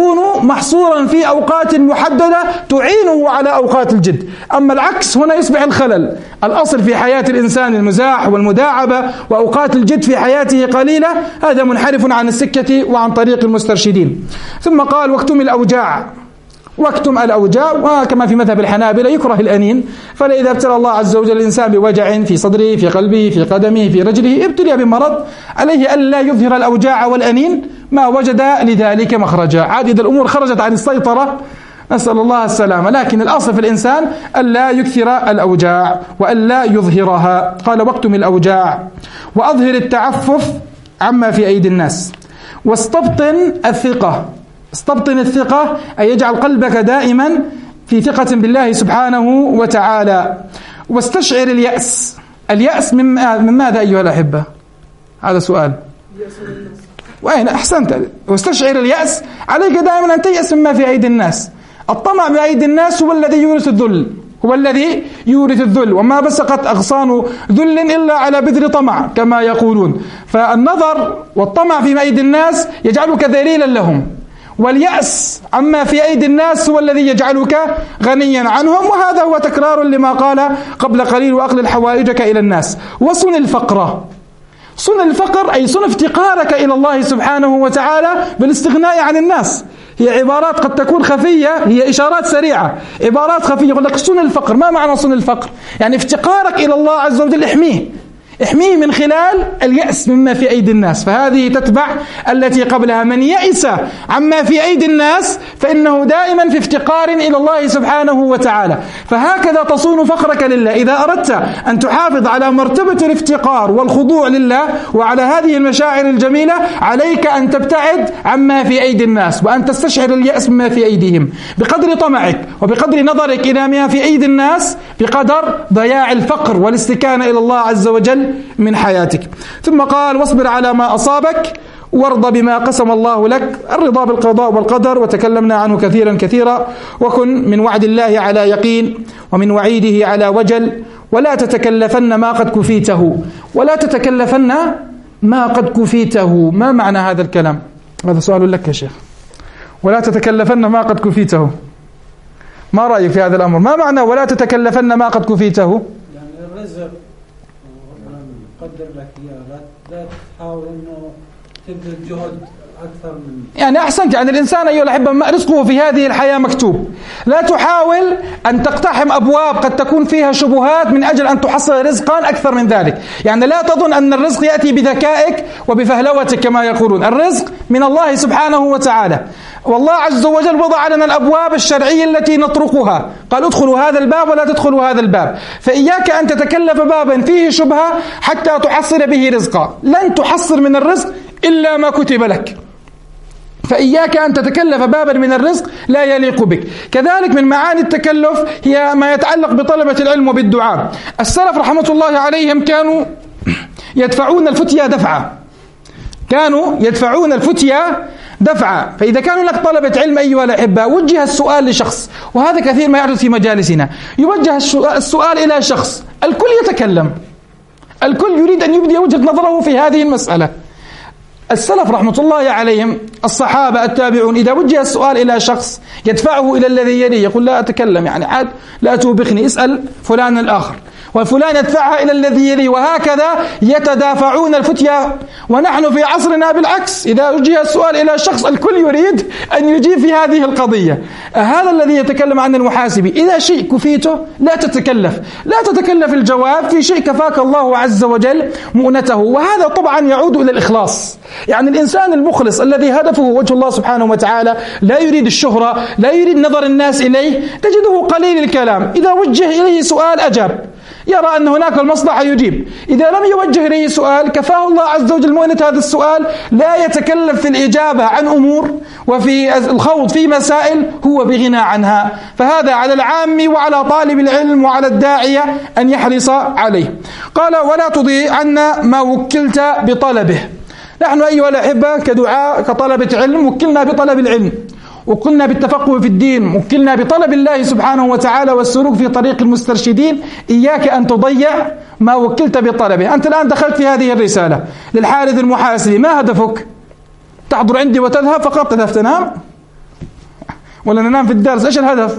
Speaker 3: محصورا في أوقات محددة تعينه على أوقات الجد. أما العكس هنا يصبح الخلل. الأصل في حياة الإنسان المزاح والمداعبة، وأوقات الجد في حياته قليلة، هذا منحرف عن السكة وعن طريق المسترشدين. ثم قال واكتم الأوجاع. واكتم الأوجاع، وكما في مذهب الحنابلة يكره الأنين، فإذا ابتلى الله عز وجل الإنسان بوجع في صدره في قلبه في قدمه في رجله، ابتلي بمرض، عليه ألا يظهر الأوجاع والأنين ما وجد لذلك مخرجا. عاد إذا الأمور خرجت عن السيطرة نسأل الله السلامة، لكن الأصل في الإنسان ألا يكثر الأوجاع وألا يظهرها. قال واكتم الأوجاع وأظهر التعفف عما في أيدي الناس، واستبطن الثقة. استبطن الثقة أي يجعل قلبك دائما في ثقة بالله سبحانه وتعالى. واستشعر اليأس. اليأس من ماذا أيها الأحبة؟ هذا سؤال. وين أحسنت. واستشعر اليأس، عليك دائما أن تيأس مما في أيدي الناس. الطمع في أيدي الناس هو الذي يورث الذل، هو الذي يورث الذل، وما بسقت أغصان ذل إلا على بذر طمع كما يقولون. فالنظر والطمع في أيدي الناس يجعلك ذليلا لهم، واليأس عما في أيدي الناس هو الذي يجعلك غنيا عنهم. وهذا هو تكرار لما قال قبل قليل وأقلل حوائجك إلى الناس. وصن الفقر. صن الفقر أي صن افتقارك إلى الله سبحانه وتعالى بالاستغناء عن الناس. هي عبارات قد تكون خفية، هي إشارات سريعة، عبارات خفية. يقول لك صن الفقر. ما معنى صن الفقر؟ يعني افتقارك إلى الله عز وجل احميه، احميه من خلال اليأس مما في أيدي الناس. فهذه تتبع التي قبلها. من يأس عما في أيدي الناس فإنه دائما في افتقار إلى الله سبحانه وتعالى. فهكذا تصون فقرك لله. إذا أردت أن تحافظ على مرتبة الافتقار والخضوع لله وعلى هذه المشاعر الجميلة، عليك أن تبتعد عما في أيدي الناس، وأن تستشعر اليأس مما في أيديهم. بقدر طمعك وبقدر نظرك إلى ما في أيدي الناس بقدر ضياع الفقر والاستكانة إلى الله عز وجل من حياتك. ثم قال واصبر على ما أصابك وارضى بما قسم الله لك. الرضا بالقضاء والقدر وتكلمنا عنه كثيرا كثيرا. وكن من وعد الله على يقين ومن وعيده على وجل، ولا تتكلفن ما قد كفيته. ولا تتكلفن ما قد كفيته. ما معنى هذا الكلام؟ هذا سؤال لك يا شيخ. ولا تتكلفن ما قد كفيته، ما رأيك في هذا الأمر؟ ما معنى ولا تتكلفن ما قد كفيته؟
Speaker 4: يعني الرزق قدر لك إياه، لا تحاول إنه تبذل جهد أكثر من
Speaker 3: يعني أحسنت. يعني الإنسان أيها الأحبة رزقه في هذه الحياة مكتوب. لا تحاول أن تقتحم أبواب قد تكون فيها شبهات من أجل أن تحصل رزقا أكثر من ذلك. يعني لا تظن أن الرزق يأتي بذكائك وبفهلوتك كما يقولون. الرزق من الله سبحانه وتعالى، والله عز وجل وضع لنا الأبواب الشرعية التي نطرقها. قال ادخلوا هذا الباب ولا تدخلوا هذا الباب. فإياك أن تتكلف بابا فيه شبهة حتى تحصل به رزقا. لن تحصل من الرزق إلا ما كتب لك. فإياك أن تتكلف بابا من الرزق لا يليق بك. كذلك من معاني التكلف هي ما يتعلق بطلبة العلم وبالدعاء. السلف رحمة الله عليهم كانوا يدفعون الفتيا دفعا، كانوا يدفعون الفتيا دفعا. فإذا كانوا لك طلبة علم أيها الأحبة، وجه السؤال لشخص، وهذا كثير ما يحدث في مجالسنا، يوجه السؤال إلى شخص، الكل يتكلم، الكل يريد أن يبدي وجهة نظره في هذه المسألة. السلف رحمة الله عليهم، الصحابة التابعون، إذا وجه السؤال إلى شخص يدفعه إلى الذي يليه، يقول لا أتكلم، يعني عاد لا توبخني، اسأل فلان الآخر، وفلان يدفعها إلى الذي يليه، وهكذا يتدافعون الفتيا. ونحن في عصرنا بالعكس، إذا وجه السؤال إلى شخص الكل يريد أن يجيب في هذه القضية. هذا الذي يتكلم عن المحاسبي، إذا شيء كفيته لا تتكلف، لا تتكلف الجواب في شيء كفاك الله عز وجل مؤنته. وهذا طبعا يعود إلى الإخلاص. يعني الإنسان المخلص الذي هدفه وجه الله سبحانه وتعالى، لا يريد الشهرة، لا يريد نظر الناس إليه، تجده قليل الكلام. إذا وجه إليه سؤال أجاب، يرى أن هناك المصلحة يجيب. إذا لم يوجه إليه سؤال كفاه الله عز وجل مؤنة هذا السؤال، لا يتكلف في الإجابة عن أمور وفي الخوض في مسائل هو بغنى عنها. فهذا على العام وعلى طالب العلم وعلى الداعية أن يحرص عليه. قال ولا تضيع عنا ما وكلت بطلبه. نحن أيها الأحبة كدعاء كطلبة علم وكلنا بطلب العلم، وقلنا بالتفقه في الدين، وكلنا بطلب الله سبحانه وتعالى والسلوك في طريق المسترشدين. إياك أن تضيع ما وكلت بطلبه. أنت الآن دخلت في هذه الرسالة للحارث المحاسبي، ما هدفك؟ تحضر عندي وتذهب فقط، تذهب تنام ولا ننام في الدرس؟ إيش الهدف؟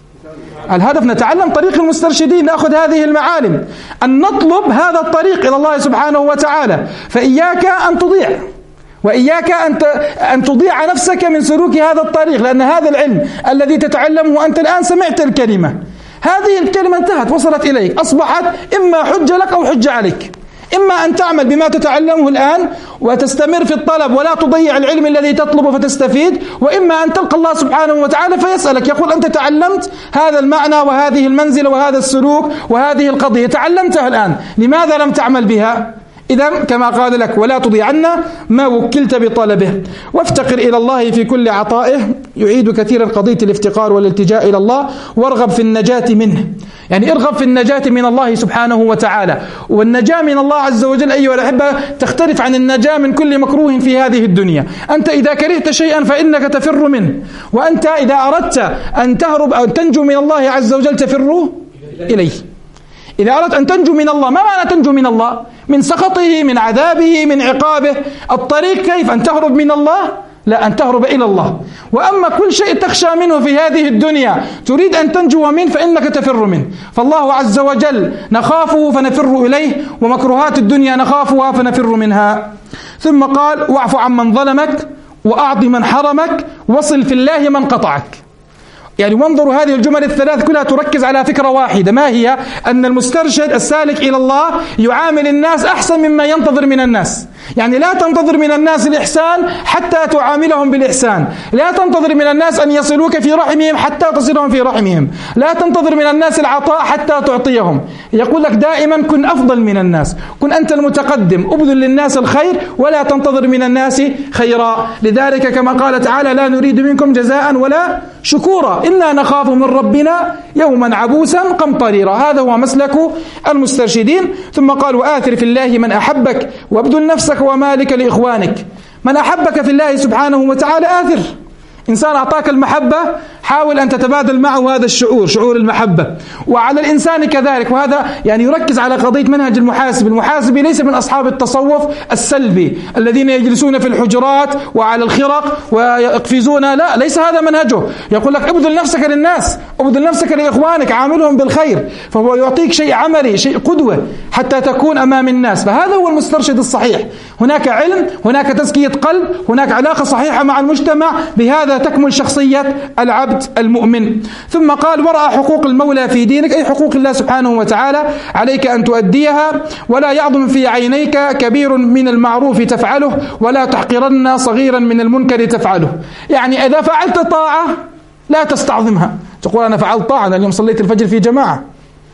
Speaker 3: الهدف نتعلم طريق المسترشدين، نأخذ هذه المعالم، أن نطلب هذا الطريق إلى الله سبحانه وتعالى. فإياك أن تضيع، وإياك أن أن تضيع نفسك من سلوك هذا الطريق، لأن هذا العلم الذي تتعلمه أنت الآن، سمعت الكلمة، هذه الكلمة انتهت، وصلت إليك، أصبحت إما حجة لك أو حجة عليك. إما أن تعمل بما تتعلمه الآن وتستمر في الطلب ولا تضيع العلم الذي تطلبه فتستفيد، وإما أن تلقى الله سبحانه وتعالى فيسألك، يقول أنت تعلمت هذا المعنى وهذه المنزلة وهذا السلوك وهذه القضية، تعلمتها الآن، لماذا لم تعمل بها؟ إذا كما قال لك: ولا تضيعن ما وكلت بطلبه، وافتقر إلى الله في كل عطائه. يعيد كثيرا قضية الافتقار والالتجاء إلى الله، وارغب في النجاة منه، يعني ارغب في النجاة من الله سبحانه وتعالى. والنجاة من الله عز وجل أيها الأحبة تختلف عن النجاة من كل مكروه في هذه الدنيا. أنت إذا كرهت شيئا فإنك تفر منه، وأنت إذا أردت أن تهرب أو تنجو من الله عز وجل تفر إليه. إذا أردت أن تنجو من الله، ما معنى تنجو من الله؟ من سخطه، من عذابه، من عقابه. الطريق كيف؟ أن تهرب من الله؟ لا، أن تهرب إلى الله. وأما كل شيء تخشى منه في هذه الدنيا تريد أن تنجو منه فإنك تفر منه. فالله عز وجل نخافه فنفر إليه، ومكروهات الدنيا نخافها فنفر منها. ثم قال: واعف عمن ظلمك، وأعط من حرمك، وصل في الله من قطعك. يعني وانظروا هذه الجمل الثلاث كلها تركز على فكرة واحدة، ما هي؟ أن المسترشد السالك إلى الله يعامل الناس أحسن مما ينتظر من الناس. يعني لا تنتظر من الناس الإحسان حتى تعاملهم بالإحسان، لا تنتظر من الناس أن يصلوك في رحمهم حتى تصلهم في رحمهم، لا تنتظر من الناس العطاء حتى تعطيهم. يقول لك دائما: كن أفضل من الناس، كن أنت المتقدم، أبذل للناس الخير ولا تنتظر من الناس خيرا. لذلك كما قال تعالى: لا نريد منكم جزاء ولا شكورا إنا نخاف من ربنا يوما عبوسا قمطريرا. هذا هو مسلك المسترشدين. ثم قال: وآثر في الله من أحبك، وابذل نفسك ومالك لإخوانك. من أحبك في الله سبحانه وتعالى آثر. إنسان أعطاك المحبة، حاول أن تتبادل معه هذا الشعور، شعور المحبة. وعلى الإنسان كذلك، وهذا يعني يركز على قضية منهج المحاسب. المحاسب ليس من أصحاب التصوف السلبي الذين يجلسون في الحجرات وعلى الخرق ويقفزون، لا، ليس هذا منهجه. يقول لك: ابذل نفسك للناس، ابذل نفسك لإخوانك، عاملهم بالخير. فهو يعطيك شيء عملي، شيء قدوة حتى تكون أمام الناس. فهذا هو المسترشد الصحيح. هناك علم، هناك تزكية قلب، هناك علاقة صحيحة مع المجتمع، بهذا تكمل شخصية العبد المؤمن. ثم قال: ورأى حقوق المولى في دينك، أي حقوق الله سبحانه وتعالى عليك أن تؤديها، ولا يعظم في عينيك كبير من المعروف تفعله، ولا تحقرن صغيرا من المنكر تفعله. يعني إذا فعلت طاعة لا تستعظمها، تقول أنا فعلت طاعة، أنا اليوم صليت الفجر في جماعة،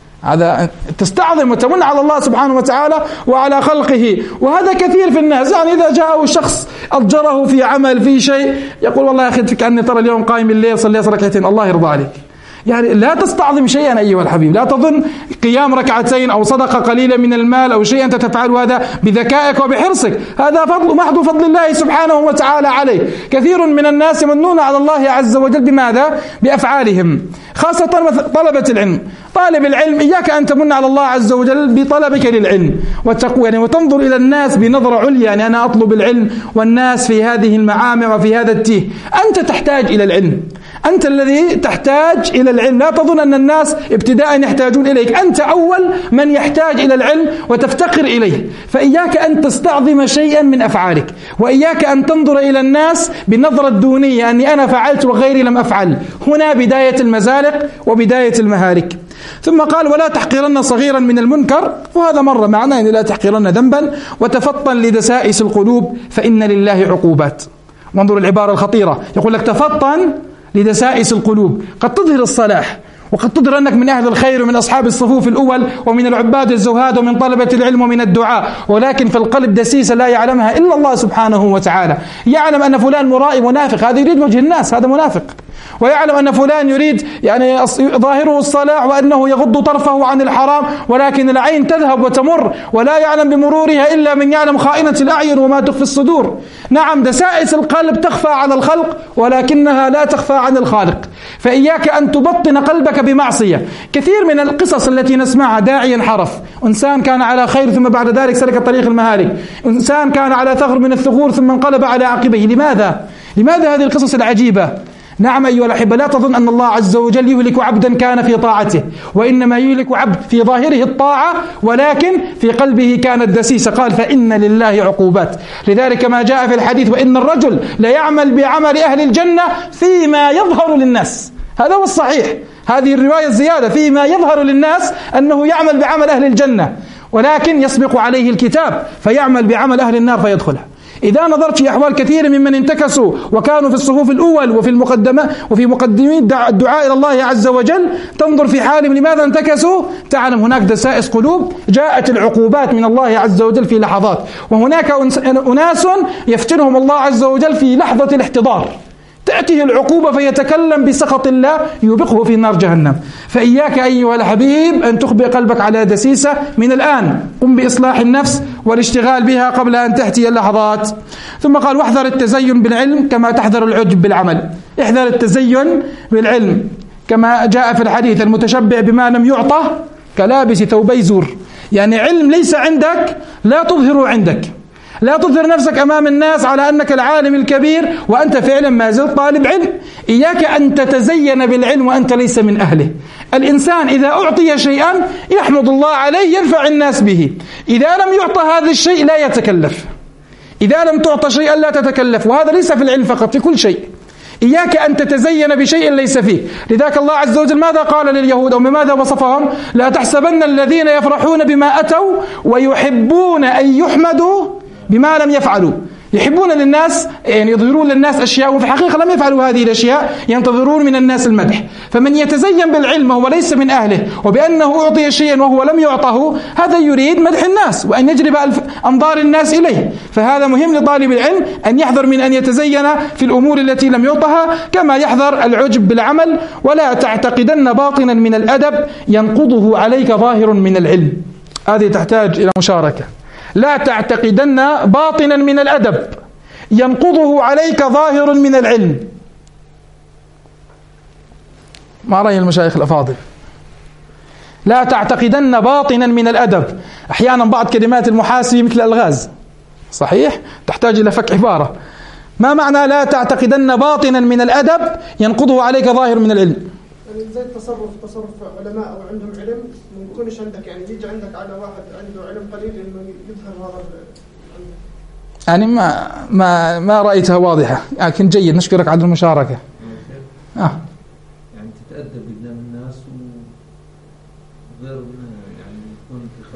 Speaker 3: هذا تستعظم وتمن على الله سبحانه وتعالى وعلى خلقه. وهذا كثير في الناس. يعني إذا جاءه شخص أضجره في عمل في شيء يقول: والله يا أخي فيك أني ترى اليوم قائم الليل صلي ركعتين، الله يرضى عليك. يعني لا تستعظم شيئا أيها الحبيب، لا تظن قيام ركعتين أو صدقة قليلة من المال أو شيئا تتفعل هذا بذكائك وبحرصك، هذا فضل محض فضل الله سبحانه وتعالى عليه. كثير من الناس يمنون على الله عز وجل بماذا؟ بأفعالهم، خاصة طلبة العلم. طالب العلم إياك أن تمن على الله عز وجل بطلبك للعلم وتقوى، يعني وتنظر إلى الناس بنظرة عليا، يعني أنا أطلب العلم والناس في هذه المعامع وفي هذا التيه. أنت تحتاج إلى العلم، أنت الذي تحتاج إلى العلم. لا تظن أن الناس ابتداء يحتاجون إليك، أنت أول من يحتاج إلى العلم وتفتقر إليه. فإياك أن تستعظم شيئا من أفعالك، وإياك أن تنظر إلى الناس بالنظرة الدونية أني أنا فعلت وغيري لم أفعل. هنا بداية المزالق وبداية المهالك. ثم قال: ولا تحقرن صغيرا من المنكر، وهذا مر معنا، يعني لا تحقرن ذنبا، وتفطن لدسائس القلوب فإن لله عقوبات. وانظر العبارة الخطيرة، يقول لك تفطن لدسائس القلوب. قد تظهر الصلاح، وقد تظهر أنك من أهل الخير ومن أصحاب الصفوف الأول ومن العباد الزهاد ومن طلبة العلم ومن الدعاء، ولكن في القلب دسيسة لا يعلمها إلا الله سبحانه وتعالى. يعلم أن فلان مرائي منافق، هذا يريد وجه الناس، هذا منافق. ويعلم أن فلان يريد يعني ظاهره الصلاح وأنه يغض طرفه عن الحرام، ولكن العين تذهب وتمر، ولا يعلم بمرورها إلا من يعلم خائنة الأعين وما تخفي الصدور. نعم، دسائس القلب تخفى على الخلق ولكنها لا تخفى عن الخالق. فإياك أن تبطن قلبك بمعصية. كثير من القصص التي نسمعها: داعي انحرف، إنسان كان على خير ثم بعد ذلك سلك طريق المهالك، إنسان كان على ثغر من الثغور ثم انقلب على عقبيه. لماذا؟ لماذا هذه القصص العجيبة؟ نعم أيها الأحبة، لا تظن أن الله عز وجل يهلك عبدا كان في طاعته، وإنما يهلك عبد في ظاهره الطاعة ولكن في قلبه كانت دسيسة. قال فإن لله عقوبات. لذلك ما جاء في الحديث وإن الرجل ليعمل بعمل أهل الجنة فيما يظهر للناس. هذا هو الصحيح، هذه الرواية الزيادة فيما يظهر للناس أنه يعمل بعمل أهل الجنة، ولكن يسبق عليه الكتاب فيعمل بعمل أهل النار فيدخلها. إذا نظرت في أحوال كثير ممن انتكسوا وكانوا في الصفوف الأول وفي المقدمة وفي مقدمين الدعاء إلى الله عز وجل، تنظر في حالهم لماذا انتكسوا، تعلم هناك دسائس قلوب، جاءت العقوبات من الله عز وجل في لحظات، وهناك أناس يفتنهم الله عز وجل في لحظة الاحتضار، تأتيه العقوبة فيتكلم بسخط الله يوبقه في نار جهنم. فإياك أيها الحبيب أن تخبئ قلبك على دسيسة من الآن. قم بإصلاح النفس والاشتغال بها قبل أن تأتي اللحظات. ثم قال واحذر التزين بالعلم كما تحذر العجب بالعمل. احذر التزين بالعلم كما جاء في الحديث المتشبع بما لم يعطه كلابس ثوبي زور. يعني علم ليس عندك لا تظهره عندك، لا تظهر نفسك أمام الناس على أنك العالم الكبير وأنت فعلا ما زلت طالب علم. إياك أن تتزين بالعلم وأنت ليس من أهله. الإنسان إذا أعطي شيئا يحمد الله عليه ينفع الناس به، إذا لم يعطى هذا الشيء لا يتكلف، إذا لم تعطى شيئا لا تتكلف. وهذا ليس في العلم فقط، في كل شيء. إياك أن تتزين بشيء ليس فيه. لذلك الله عز وجل ماذا قال لليهود أو بماذا وصفهم؟ لا تحسبن الذين يفرحون بما أتوا ويحبون أن يحمدوا بما لم يفعلوا. يحبون للناس يعني يظهرون للناس أشياء وفي الحقيقة لم يفعلوا هذه الأشياء، ينتظرون من الناس المدح. فمن يتزين بالعلم وهو ليس من أهله وبأنه أعطي شيئا وهو لم يعطه، هذا يريد مدح الناس وأن يجلب أنظار الناس إليه. فهذا مهم لطالب العلم أن يحذر من أن يتزين في الأمور التي لم يعطها، كما يحذر العجب بالعمل. ولا تعتقدن باطنا من الأدب ينقضه عليك ظاهر من العلم. هذه تحتاج إلى مشاركة. لا تعتقدن باطنا من الأدب ينقضه عليك ظاهر من العلم. ما رأي المشايخ الأفاضل؟ لا تعتقدن باطنا من الأدب. أحيانا بعض كلمات المحاسبة مثل الألغاز، صحيح؟ تحتاج إلى فك عبارة. ما معنى لا تعتقدن باطنا من الأدب ينقضه عليك ظاهر من العلم؟
Speaker 5: يعني زي التصرف تصرف علماء أو عندهم علم ما يكونش عندك، يعني يجي عندك على واحد عنده علم قليل إنه يظهر هذا.
Speaker 3: يعني ما ما ما رأيتها واضحة، لكن جيد، نشكرك على المشاركة. آه.
Speaker 6: يعني تتأدب قدام الناس وغير يعني يكون في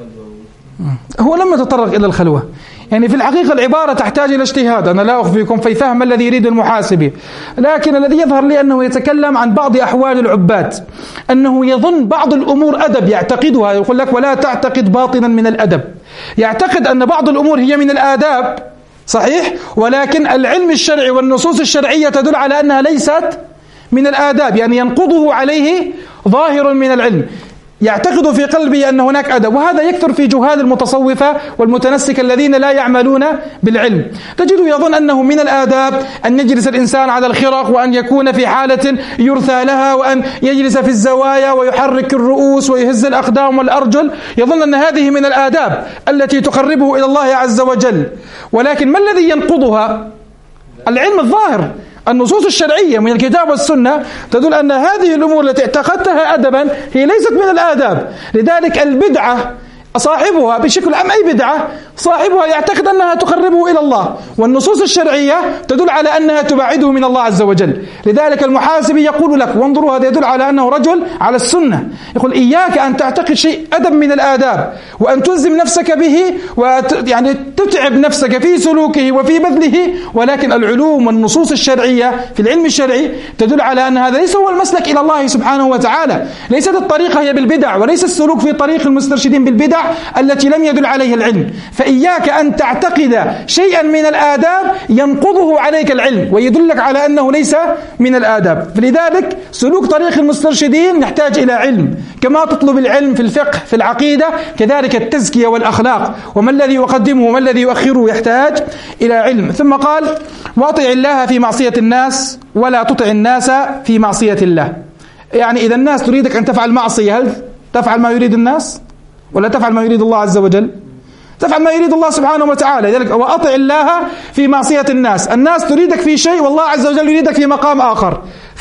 Speaker 6: خلوة.
Speaker 3: هو لم يتطرق إلى الخلوة. يعني في الحقيقة العبارة تحتاج إلى اجتهاد، أنا لا أخفيكم في فهم الذي يريد المحاسبي، لكن الذي يظهر لي أنه يتكلم عن بعض أحوال العباد، أنه يظن بعض الأمور أدب يعتقدها. يقول لك ولا تعتقد باطنا من الأدب، يعتقد أن بعض الأمور هي من الآداب، صحيح، ولكن العلم الشرعي والنصوص الشرعية تدل على أنها ليست من الآداب، يعني ينقضه عليه ظاهر من العلم. يعتقد في قلبه أن هناك أدب، وهذا يكثر في جهال المتصوفة والمتنسك الذين لا يعملون بالعلم. تجده يظن أنه من الآداب أن يجلس الإنسان على الخرق، وأن يكون في حالة يرثى لها، وأن يجلس في الزوايا ويحرك الرؤوس ويهز الأقدام والأرجل. يظن أن هذه من الآداب التي تقربه إلى الله عز وجل. ولكن ما الذي ينقضها؟ العلم الظاهر. النصوص الشرعية من الكتاب والسنة تدل أن هذه الأمور التي اعتقدتها أدبا هي ليست من الآداب. لذلك البدعة صاحبها بشكل عام، أي بدعة صاحبها يعتقد أنها تقربه إلى الله، والنصوص الشرعية تدل على أنها تبعده من الله عز وجل. لذلك المحاسبي يقول لك، وانظروا هذا يدل على أنه رجل على السنة، يقول إياك أن تعتقد شيء أدب من الآداب وأن تلزم نفسك به ويعني تتعب نفسك في سلوكه وفي بذله، ولكن العلوم والنصوص الشرعية في العلم الشرعي تدل على أن هذا ليس هو المسلك إلى الله سبحانه وتعالى. ليست الطريقة هي بالبدع، وليس السلوك في طريق المسترشدين بالبدع التي لم يدل عليه العلم. فإياك أن تعتقد شيئا من الآداب ينقضه عليك العلم ويدلك على أنه ليس من الآداب. فلذلك سلوك طريق المسترشدين يحتاج إلى علم، كما تطلب العلم في الفقه في العقيدة، كذلك التزكية والأخلاق، وما الذي يقدمه وما الذي يؤخره يحتاج إلى علم. ثم قال وأطع الله في معصية الناس ولا تطع الناس في معصية الله. يعني إذا الناس تريدك أن تفعل معصية، هل تفعل ما يريد الناس ولا تفعل ما يريد الله عز وجل؟ تفعل ما يريد الله سبحانه وتعالى. لذلك وأطع الله في معصية الناس. الناس تريدك في شيء والله عز وجل يريدك في مقام آخر.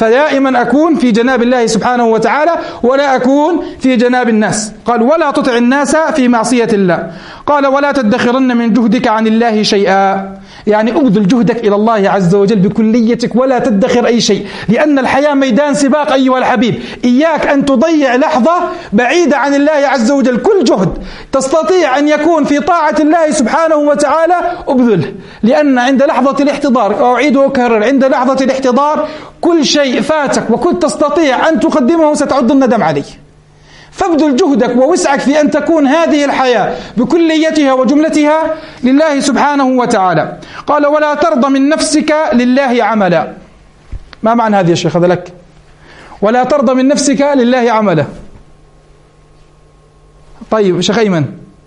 Speaker 3: فدائما أكون في جناب الله سبحانه وتعالى ولا أكون في جناب الناس. قال ولا تطع الناس في معصية الله. قال ولا تدخرن من جهدك عن الله شيئا، يعني أبذل جهدك إلى الله عز وجل بكليتك ولا تدخر أي شيء، لأن الحياة ميدان سباق أيها الحبيب. إياك أن تضيع لحظة بعيدة عن الله عز وجل. كل جهد تستطيع أن يكون في طاعة الله سبحانه وتعالى أبذله، لأن عند لحظة الاحتضار، أعيد وأكرر، عند لحظة الاحتضار كل شيء فاتك وكنت تستطيع أن تقدمه ستعد الندم عليه. فابذل جهدك ووسعك في أن تكون هذه الحياة بكليتها وجملتها لله سبحانه وتعالى. قال ولا ترضى من نفسك لله عملا. ما معنى هذه يا شيخ؟ هذا لك. ولا ترضى من نفسك لله عملا. طيب شيخ أيمن،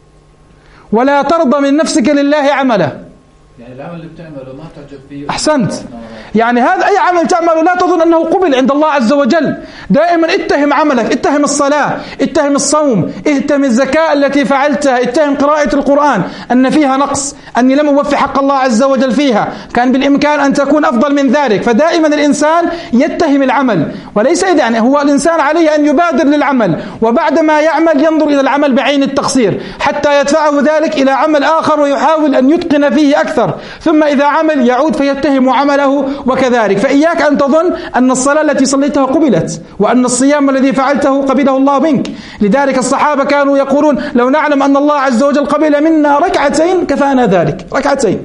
Speaker 3: ولا ترضى من نفسك لله عملا،
Speaker 6: يعني العمل اللي بتعمله ما تعجب فيه.
Speaker 3: أحسنت. يعني هذا أي عمل تعمله لا تظن أنه قبل عند الله عز وجل. دائما اتهم عملك، اتهم الصلاة، اتهم الصوم، اتهم الزكاة التي فعلتها، اتهم قراءة القرآن أن فيها نقص، أني لم أوفي حق الله عز وجل فيها، كان بالإمكان أن تكون أفضل من ذلك. فدائما الإنسان يتهم العمل، وليس يعني هو الإنسان عليه أن يبادر للعمل، وبعدما يعمل ينظر إلى العمل بعين التقصير حتى يدفعه ذلك إلى عمل آخر ويحاول أن يتقن فيه أكثر، ثم إذا عمل يعود فيتهم عمله وكذلك. فإياك أن تظن أن الصلاة التي صليتها قبلت، وأن الصيام الذي فعلته قبله الله منك. لذلك الصحابة كانوا يقولون لو نعلم أن الله عز وجل قبل منا ركعتين كفانا ذلك، ركعتين.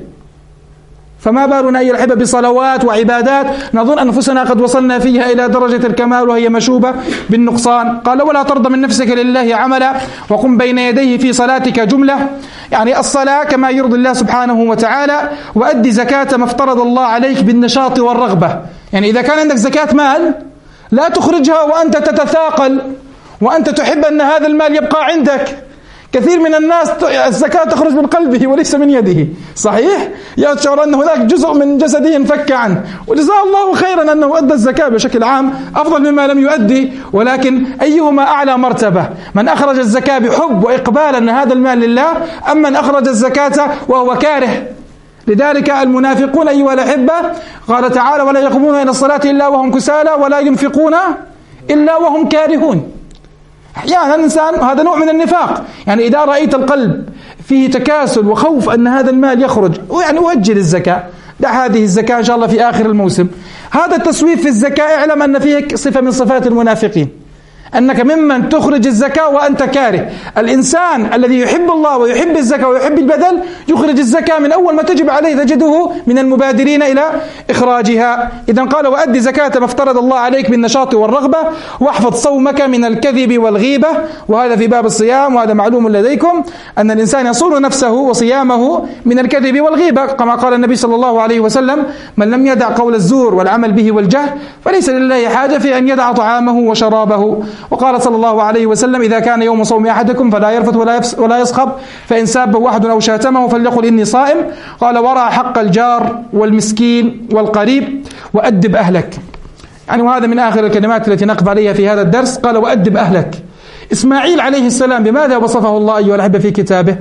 Speaker 3: فما بالنا أيها الأحبة بصلوات وعبادات نظن أنفسنا قد وصلنا فيها إلى درجة الكمال وهي مشوبة بالنقصان. قال ولا ترضى من نفسك لله عملا وقم بين يديه في صلاتك جملة، يعني الصلاة كما يرضي الله سبحانه وتعالى، وأدي زكاة ما افترض الله عليك بالنشاط والرغبة. يعني إذا كان عندك زكاة مال لا تخرجها وأنت تتثاقل وأنت تحب أن هذا المال يبقى عندك. كثير من الناس الزكاة تخرج من قلبه وليس من يده، صحيح؟ يشعر أن هناك جزء من جسده انفك عنه، وجزاه الله خيرا أنه أدى الزكاة بشكل عام أفضل مما لم يؤدي. ولكن أيهما أعلى مرتبة؟ من أخرج الزكاة بحب وإقبال أن هذا المال لله، أم من أخرج الزكاة وهو كاره؟ لذلك المنافقون أيها الأحبة قال تعالى ولا يقومون إلى الصلاة إلا وهم كسالى ولا ينفقون إلا وهم كارهون. أحيانا الإنسان هذا نوع من النفاق، يعني إذا رأيت القلب فيه تكاسل وخوف أن هذا المال يخرج، يعني أؤجل الزكاة، دع هذه الزكاة إن شاء الله في آخر الموسم. هذا التسويف في الزكاة اعلم أن فيه صفة من صفات المنافقين، أنك ممن تخرج الزكاة وأنت كاره. الإنسان الذي يحب الله ويحب الزكاة ويحب البذل يخرج الزكاة من أول ما تجب عليه، تجده من المبادرين إلى إخراجها. إذن قال وأدي زكاة ما افترض الله عليك بالنشاط والرغبة، واحفظ صومك من الكذب والغيبة. وهذا في باب الصيام، وهذا معلوم لديكم أن الإنسان يصون نفسه وصيامه من الكذب والغيبة، كما قال النبي صلى الله عليه وسلم من لم يدع قول الزور والعمل به والجهل فليس لله حاجة في أن يدع طعامه وشرابه. وقال صلى الله عليه وسلم إذا كان يوم صوم أحدكم فلا يرفث ولا ولا يصخب، فإن سابه أحد أو شاتمه فليقل إني صائم. قال ورع حق الجار والمسكين والقريب وأدب أهلك. يعني وهذا من آخر الكلمات التي نقف عليها في هذا الدرس. قال وأدب أهلك. إسماعيل عليه السلام بماذا وصفه الله أيها الأحبة في كتابه؟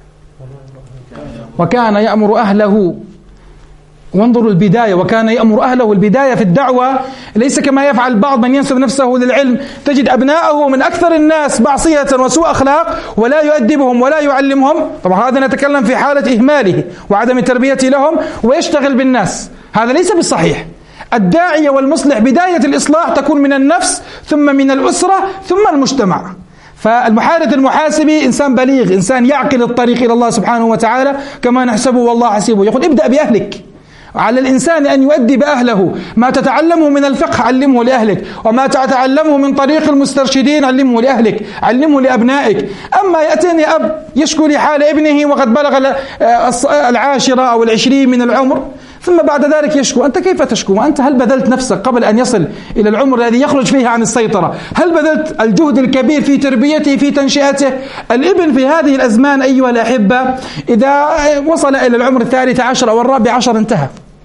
Speaker 3: وكان يأمر أهله. وانظروا البداية، وكان يأمر أهله. البداية في الدعوة ليس كما يفعل بعض من ينسب نفسه للعلم، تجد أبناءه من أكثر الناس معصية وسوء أخلاق ولا يؤدبهم ولا يعلمهم. طبعا هذا نتكلم في حالة إهماله وعدم تربيته لهم، ويشتغل بالناس، هذا ليس بالصحيح. الداعية والمصلح بداية الإصلاح تكون من النفس ثم من الأسرة ثم المجتمع. فالمحارث المحاسبي إنسان بليغ، إنسان يعقل الطريق إلى الله سبحانه وتعالى كما نحسبه والله حسيبه. يقول ابدأ بأهلك. على الإنسان أن يؤدب أهله، ما تتعلمه من الفقه علمه لأهلك، وما تتعلمه من طريق المسترشدين علمه لأهلك، علمه لأبنائك. أما يأتيني أب يشكو لي حال ابنه وقد بلغ العاشرة أو العشرين من العمر، ثم بعد ذلك يشكو، أنت كيف تشكو؟ وأنت هل بذلت نفسك قبل أن يصل إلى العمر الذي يخرج فيه عن السيطرة؟ هل بذلت الجهد الكبير في تربيته في تنشئته؟ الابن في هذه الأزمان أيها الأحبة إذا وصل إلى العمر الثالث عشر أو الرابع عشر انتهى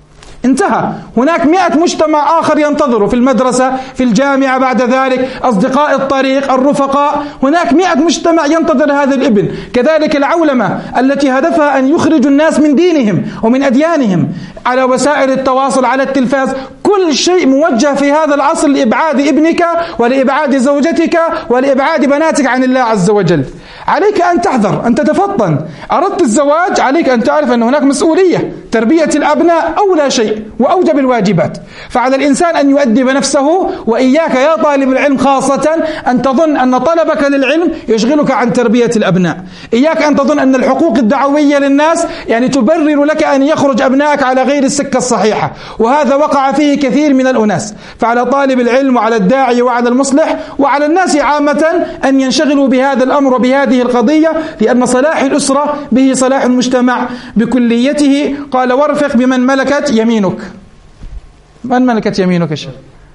Speaker 3: انتهى. هناك مئة مجتمع آخر ينتظره في المدرسة، في الجامعة، بعد ذلك أصدقاء الطريق، الرفقاء، هناك مئة مجتمع ينتظر هذا الابن. كذلك العولمة التي هدفها أن يخرجوا الناس من دينهم ومن أديانهم على وسائل التواصل، على التلفاز، كل شيء موجه في هذا العصر لإبعاد ابنك ولإبعاد زوجتك ولإبعاد بناتك عن الله عز وجل. عليك أن تحذر، أن تتفطن. أردت الزواج، عليك أن تعرف أن هناك مسؤولية. تربية الأبناء أولى شيء وأوجب الواجبات، فعلى الإنسان أن يؤدب نفسه. وإياك يا طالب العلم خاصة أن تظن أن طلبك للعلم يشغلك عن تربية الأبناء. إياك أن تظن أن الحقوق الدعوية للناس يعني تبرر لك أن يخرج أبنائك على غير السكة الصحيحة، وهذا وقع فيه كثير من الأناس. فعلى طالب العلم وعلى الداعي وعلى المصلح وعلى الناس عامة أن ينشغلوا بهذا الأمر وبهذه القضية، لأن صلاح الأسرة به صلاح المجتمع بكليته. قال وارفق بمن ملكت يمينك. من ملكت يمينك يا شيخ؟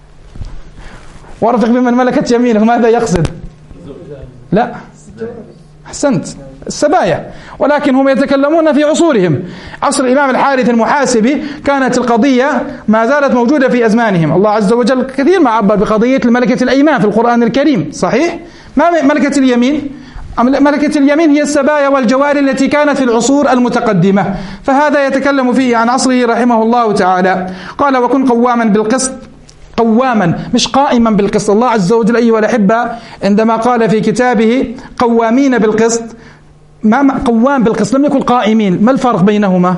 Speaker 3: وارفق بمن ملكت يمينك ماذا يقصد؟ لا، أحسنت، السبايا. ولكن هم يتكلمون في عصورهم. عصر الإمام الحارث المحاسبي كانت القضية ما زالت موجودة في أزمانهم. الله عز وجل كثير ما عبر بقضية الملكة الأيمان في القرآن الكريم، صحيح؟ ما ملكة اليمين؟ ملكة اليمين هي السبايا والجواري التي كانت في العصور المتقدمة. فهذا يتكلم فيه عن عصره رحمه الله تعالى. قال وكن قواما بالقسط، قواما مش قائما بالقسط. الله عز وجل أيها الأحبة عندما قال في كتابه قوامين بالقسط، ما قوام بالقسط، لم يكن قائمين. ما الفرق بينهما؟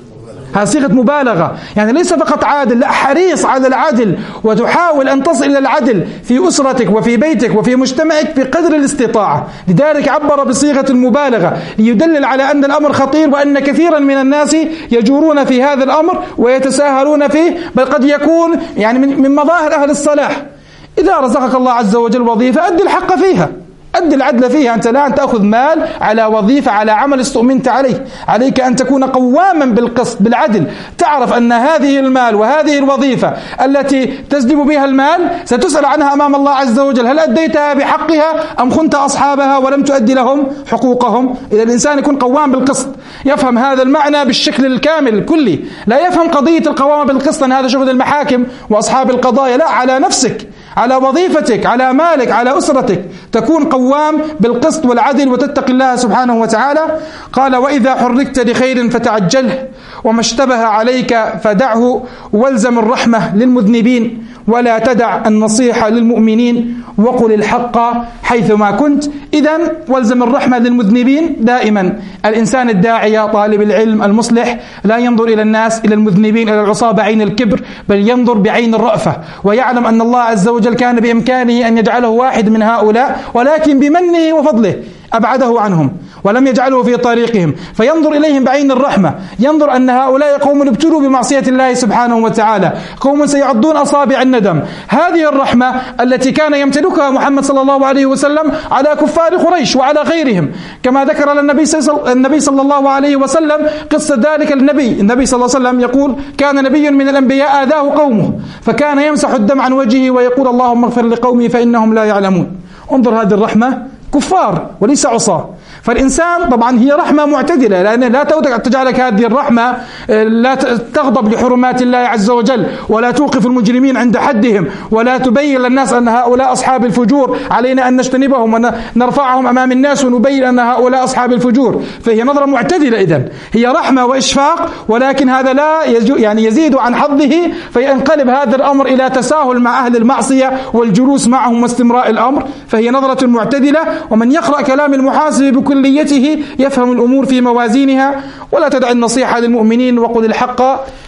Speaker 3: هذه صيغة مبالغة، يعني ليس فقط عادل، لا، حريص على العدل وتحاول أن تصل إلى العدل في أسرتك وفي بيتك وفي مجتمعك بقدر الاستطاعة. لذلك عبر بصيغة المبالغة ليدلل على أن الأمر خطير، وأن كثيرا من الناس يجورون في هذا الأمر ويتساهلون فيه، بل قد يكون يعني من مظاهر أهل الصلاح. إذا رزقك الله عز وجل وظيفة أدي الحق فيها، أدي العدل فيها. أنت لا أن تأخذ مال على وظيفة على عمل استؤمنت عليه. عليك أن تكون قواما بالقسط بالعدل، تعرف أن هذه المال وهذه الوظيفة التي تجلب بها المال ستسأل عنها أمام الله عز وجل، هل أديتها بحقها أم خنت أصحابها ولم تؤدي لهم حقوقهم؟ إذا الإنسان يكون قوام بالقسط يفهم هذا المعنى بالشكل الكامل الكلي، لا يفهم قضية القوامة بالقسط أن هذا شغل المحاكم وأصحاب القضايا، لا، على نفسك، على وظيفتك، على مالك، على أسرتك، تكون قوام بالقسط والعدل وتتقي الله سبحانه وتعالى. قال وإذا حركت لخير فتعجله، وما اشتبه عليك فدعه، والزم الرحمة للمذنبين ولا تدع النصيحة للمؤمنين، وقل الحق حيثما كنت. إذن والزم الرحمة للمذنبين. دائما الإنسان الداعية طالب العلم المصلح لا ينظر إلى الناس، إلى المذنبين، إلى العصاة بعين الكبر، بل ينظر بعين الرأفة، ويعلم أن الله عز وجل كان بإمكانه أن يجعله واحد من هؤلاء، ولكن بمنه وفضله أبعده عنهم ولم يجعله في طريقهم، فينظر إليهم بعين الرحمة، ينظر أن هؤلاء قوم ابتلوا بمعصية الله سبحانه وتعالى، قوم سيعضون أصابع الندم. هذه الرحمة التي كان يمتلكها محمد صلى الله عليه وسلم على كفار قريش وعلى غيرهم، كما ذكر النبي صلى الله عليه وسلم قصة ذلك النبي. النبي صلى الله عليه وسلم يقول كان نبي من الأنبياء آذاه قومه فكان يمسح الدم عن وجهه ويقول اللهم اغفر لقومي فإنهم لا يعلمون. انظر هذه الرحمة، كفار وليس عصاة. فالإنسان طبعا هي رحمة معتدلة، لأن لا تجعلك هذه الرحمة لا تغضب لحرمات الله عز وجل، ولا توقف المجرمين عند حدهم، ولا تبين للناس أن هؤلاء أصحاب الفجور علينا أن نجتنبهم ونرفعهم أمام الناس ونبين أن هؤلاء أصحاب الفجور. فهي نظرة معتدلة. إذن هي رحمة وإشفاق، ولكن هذا لا يعني يزيد عن حظه، فينقلب هذا الأمر إلى تساهل مع أهل المعصية والجلوس معهم واستمراء الأمر. فهي نظرة معتدلة. ومن يقرأ كلام المحاسب بكليته يفهم الأمور في موازينها. ولا تدع النصيحة للمؤمنين، وقل الحق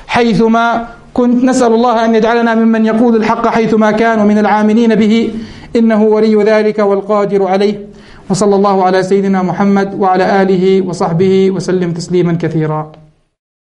Speaker 3: حيثما كنت. نسأل الله أن يجعلنا ممن يقول الحق حيثما كان ومن العاملين به، إنه ولي ذلك والقادر عليه. وصلى الله على سيدنا محمد وعلى آله وصحبه وسلم تسليما كثيرا.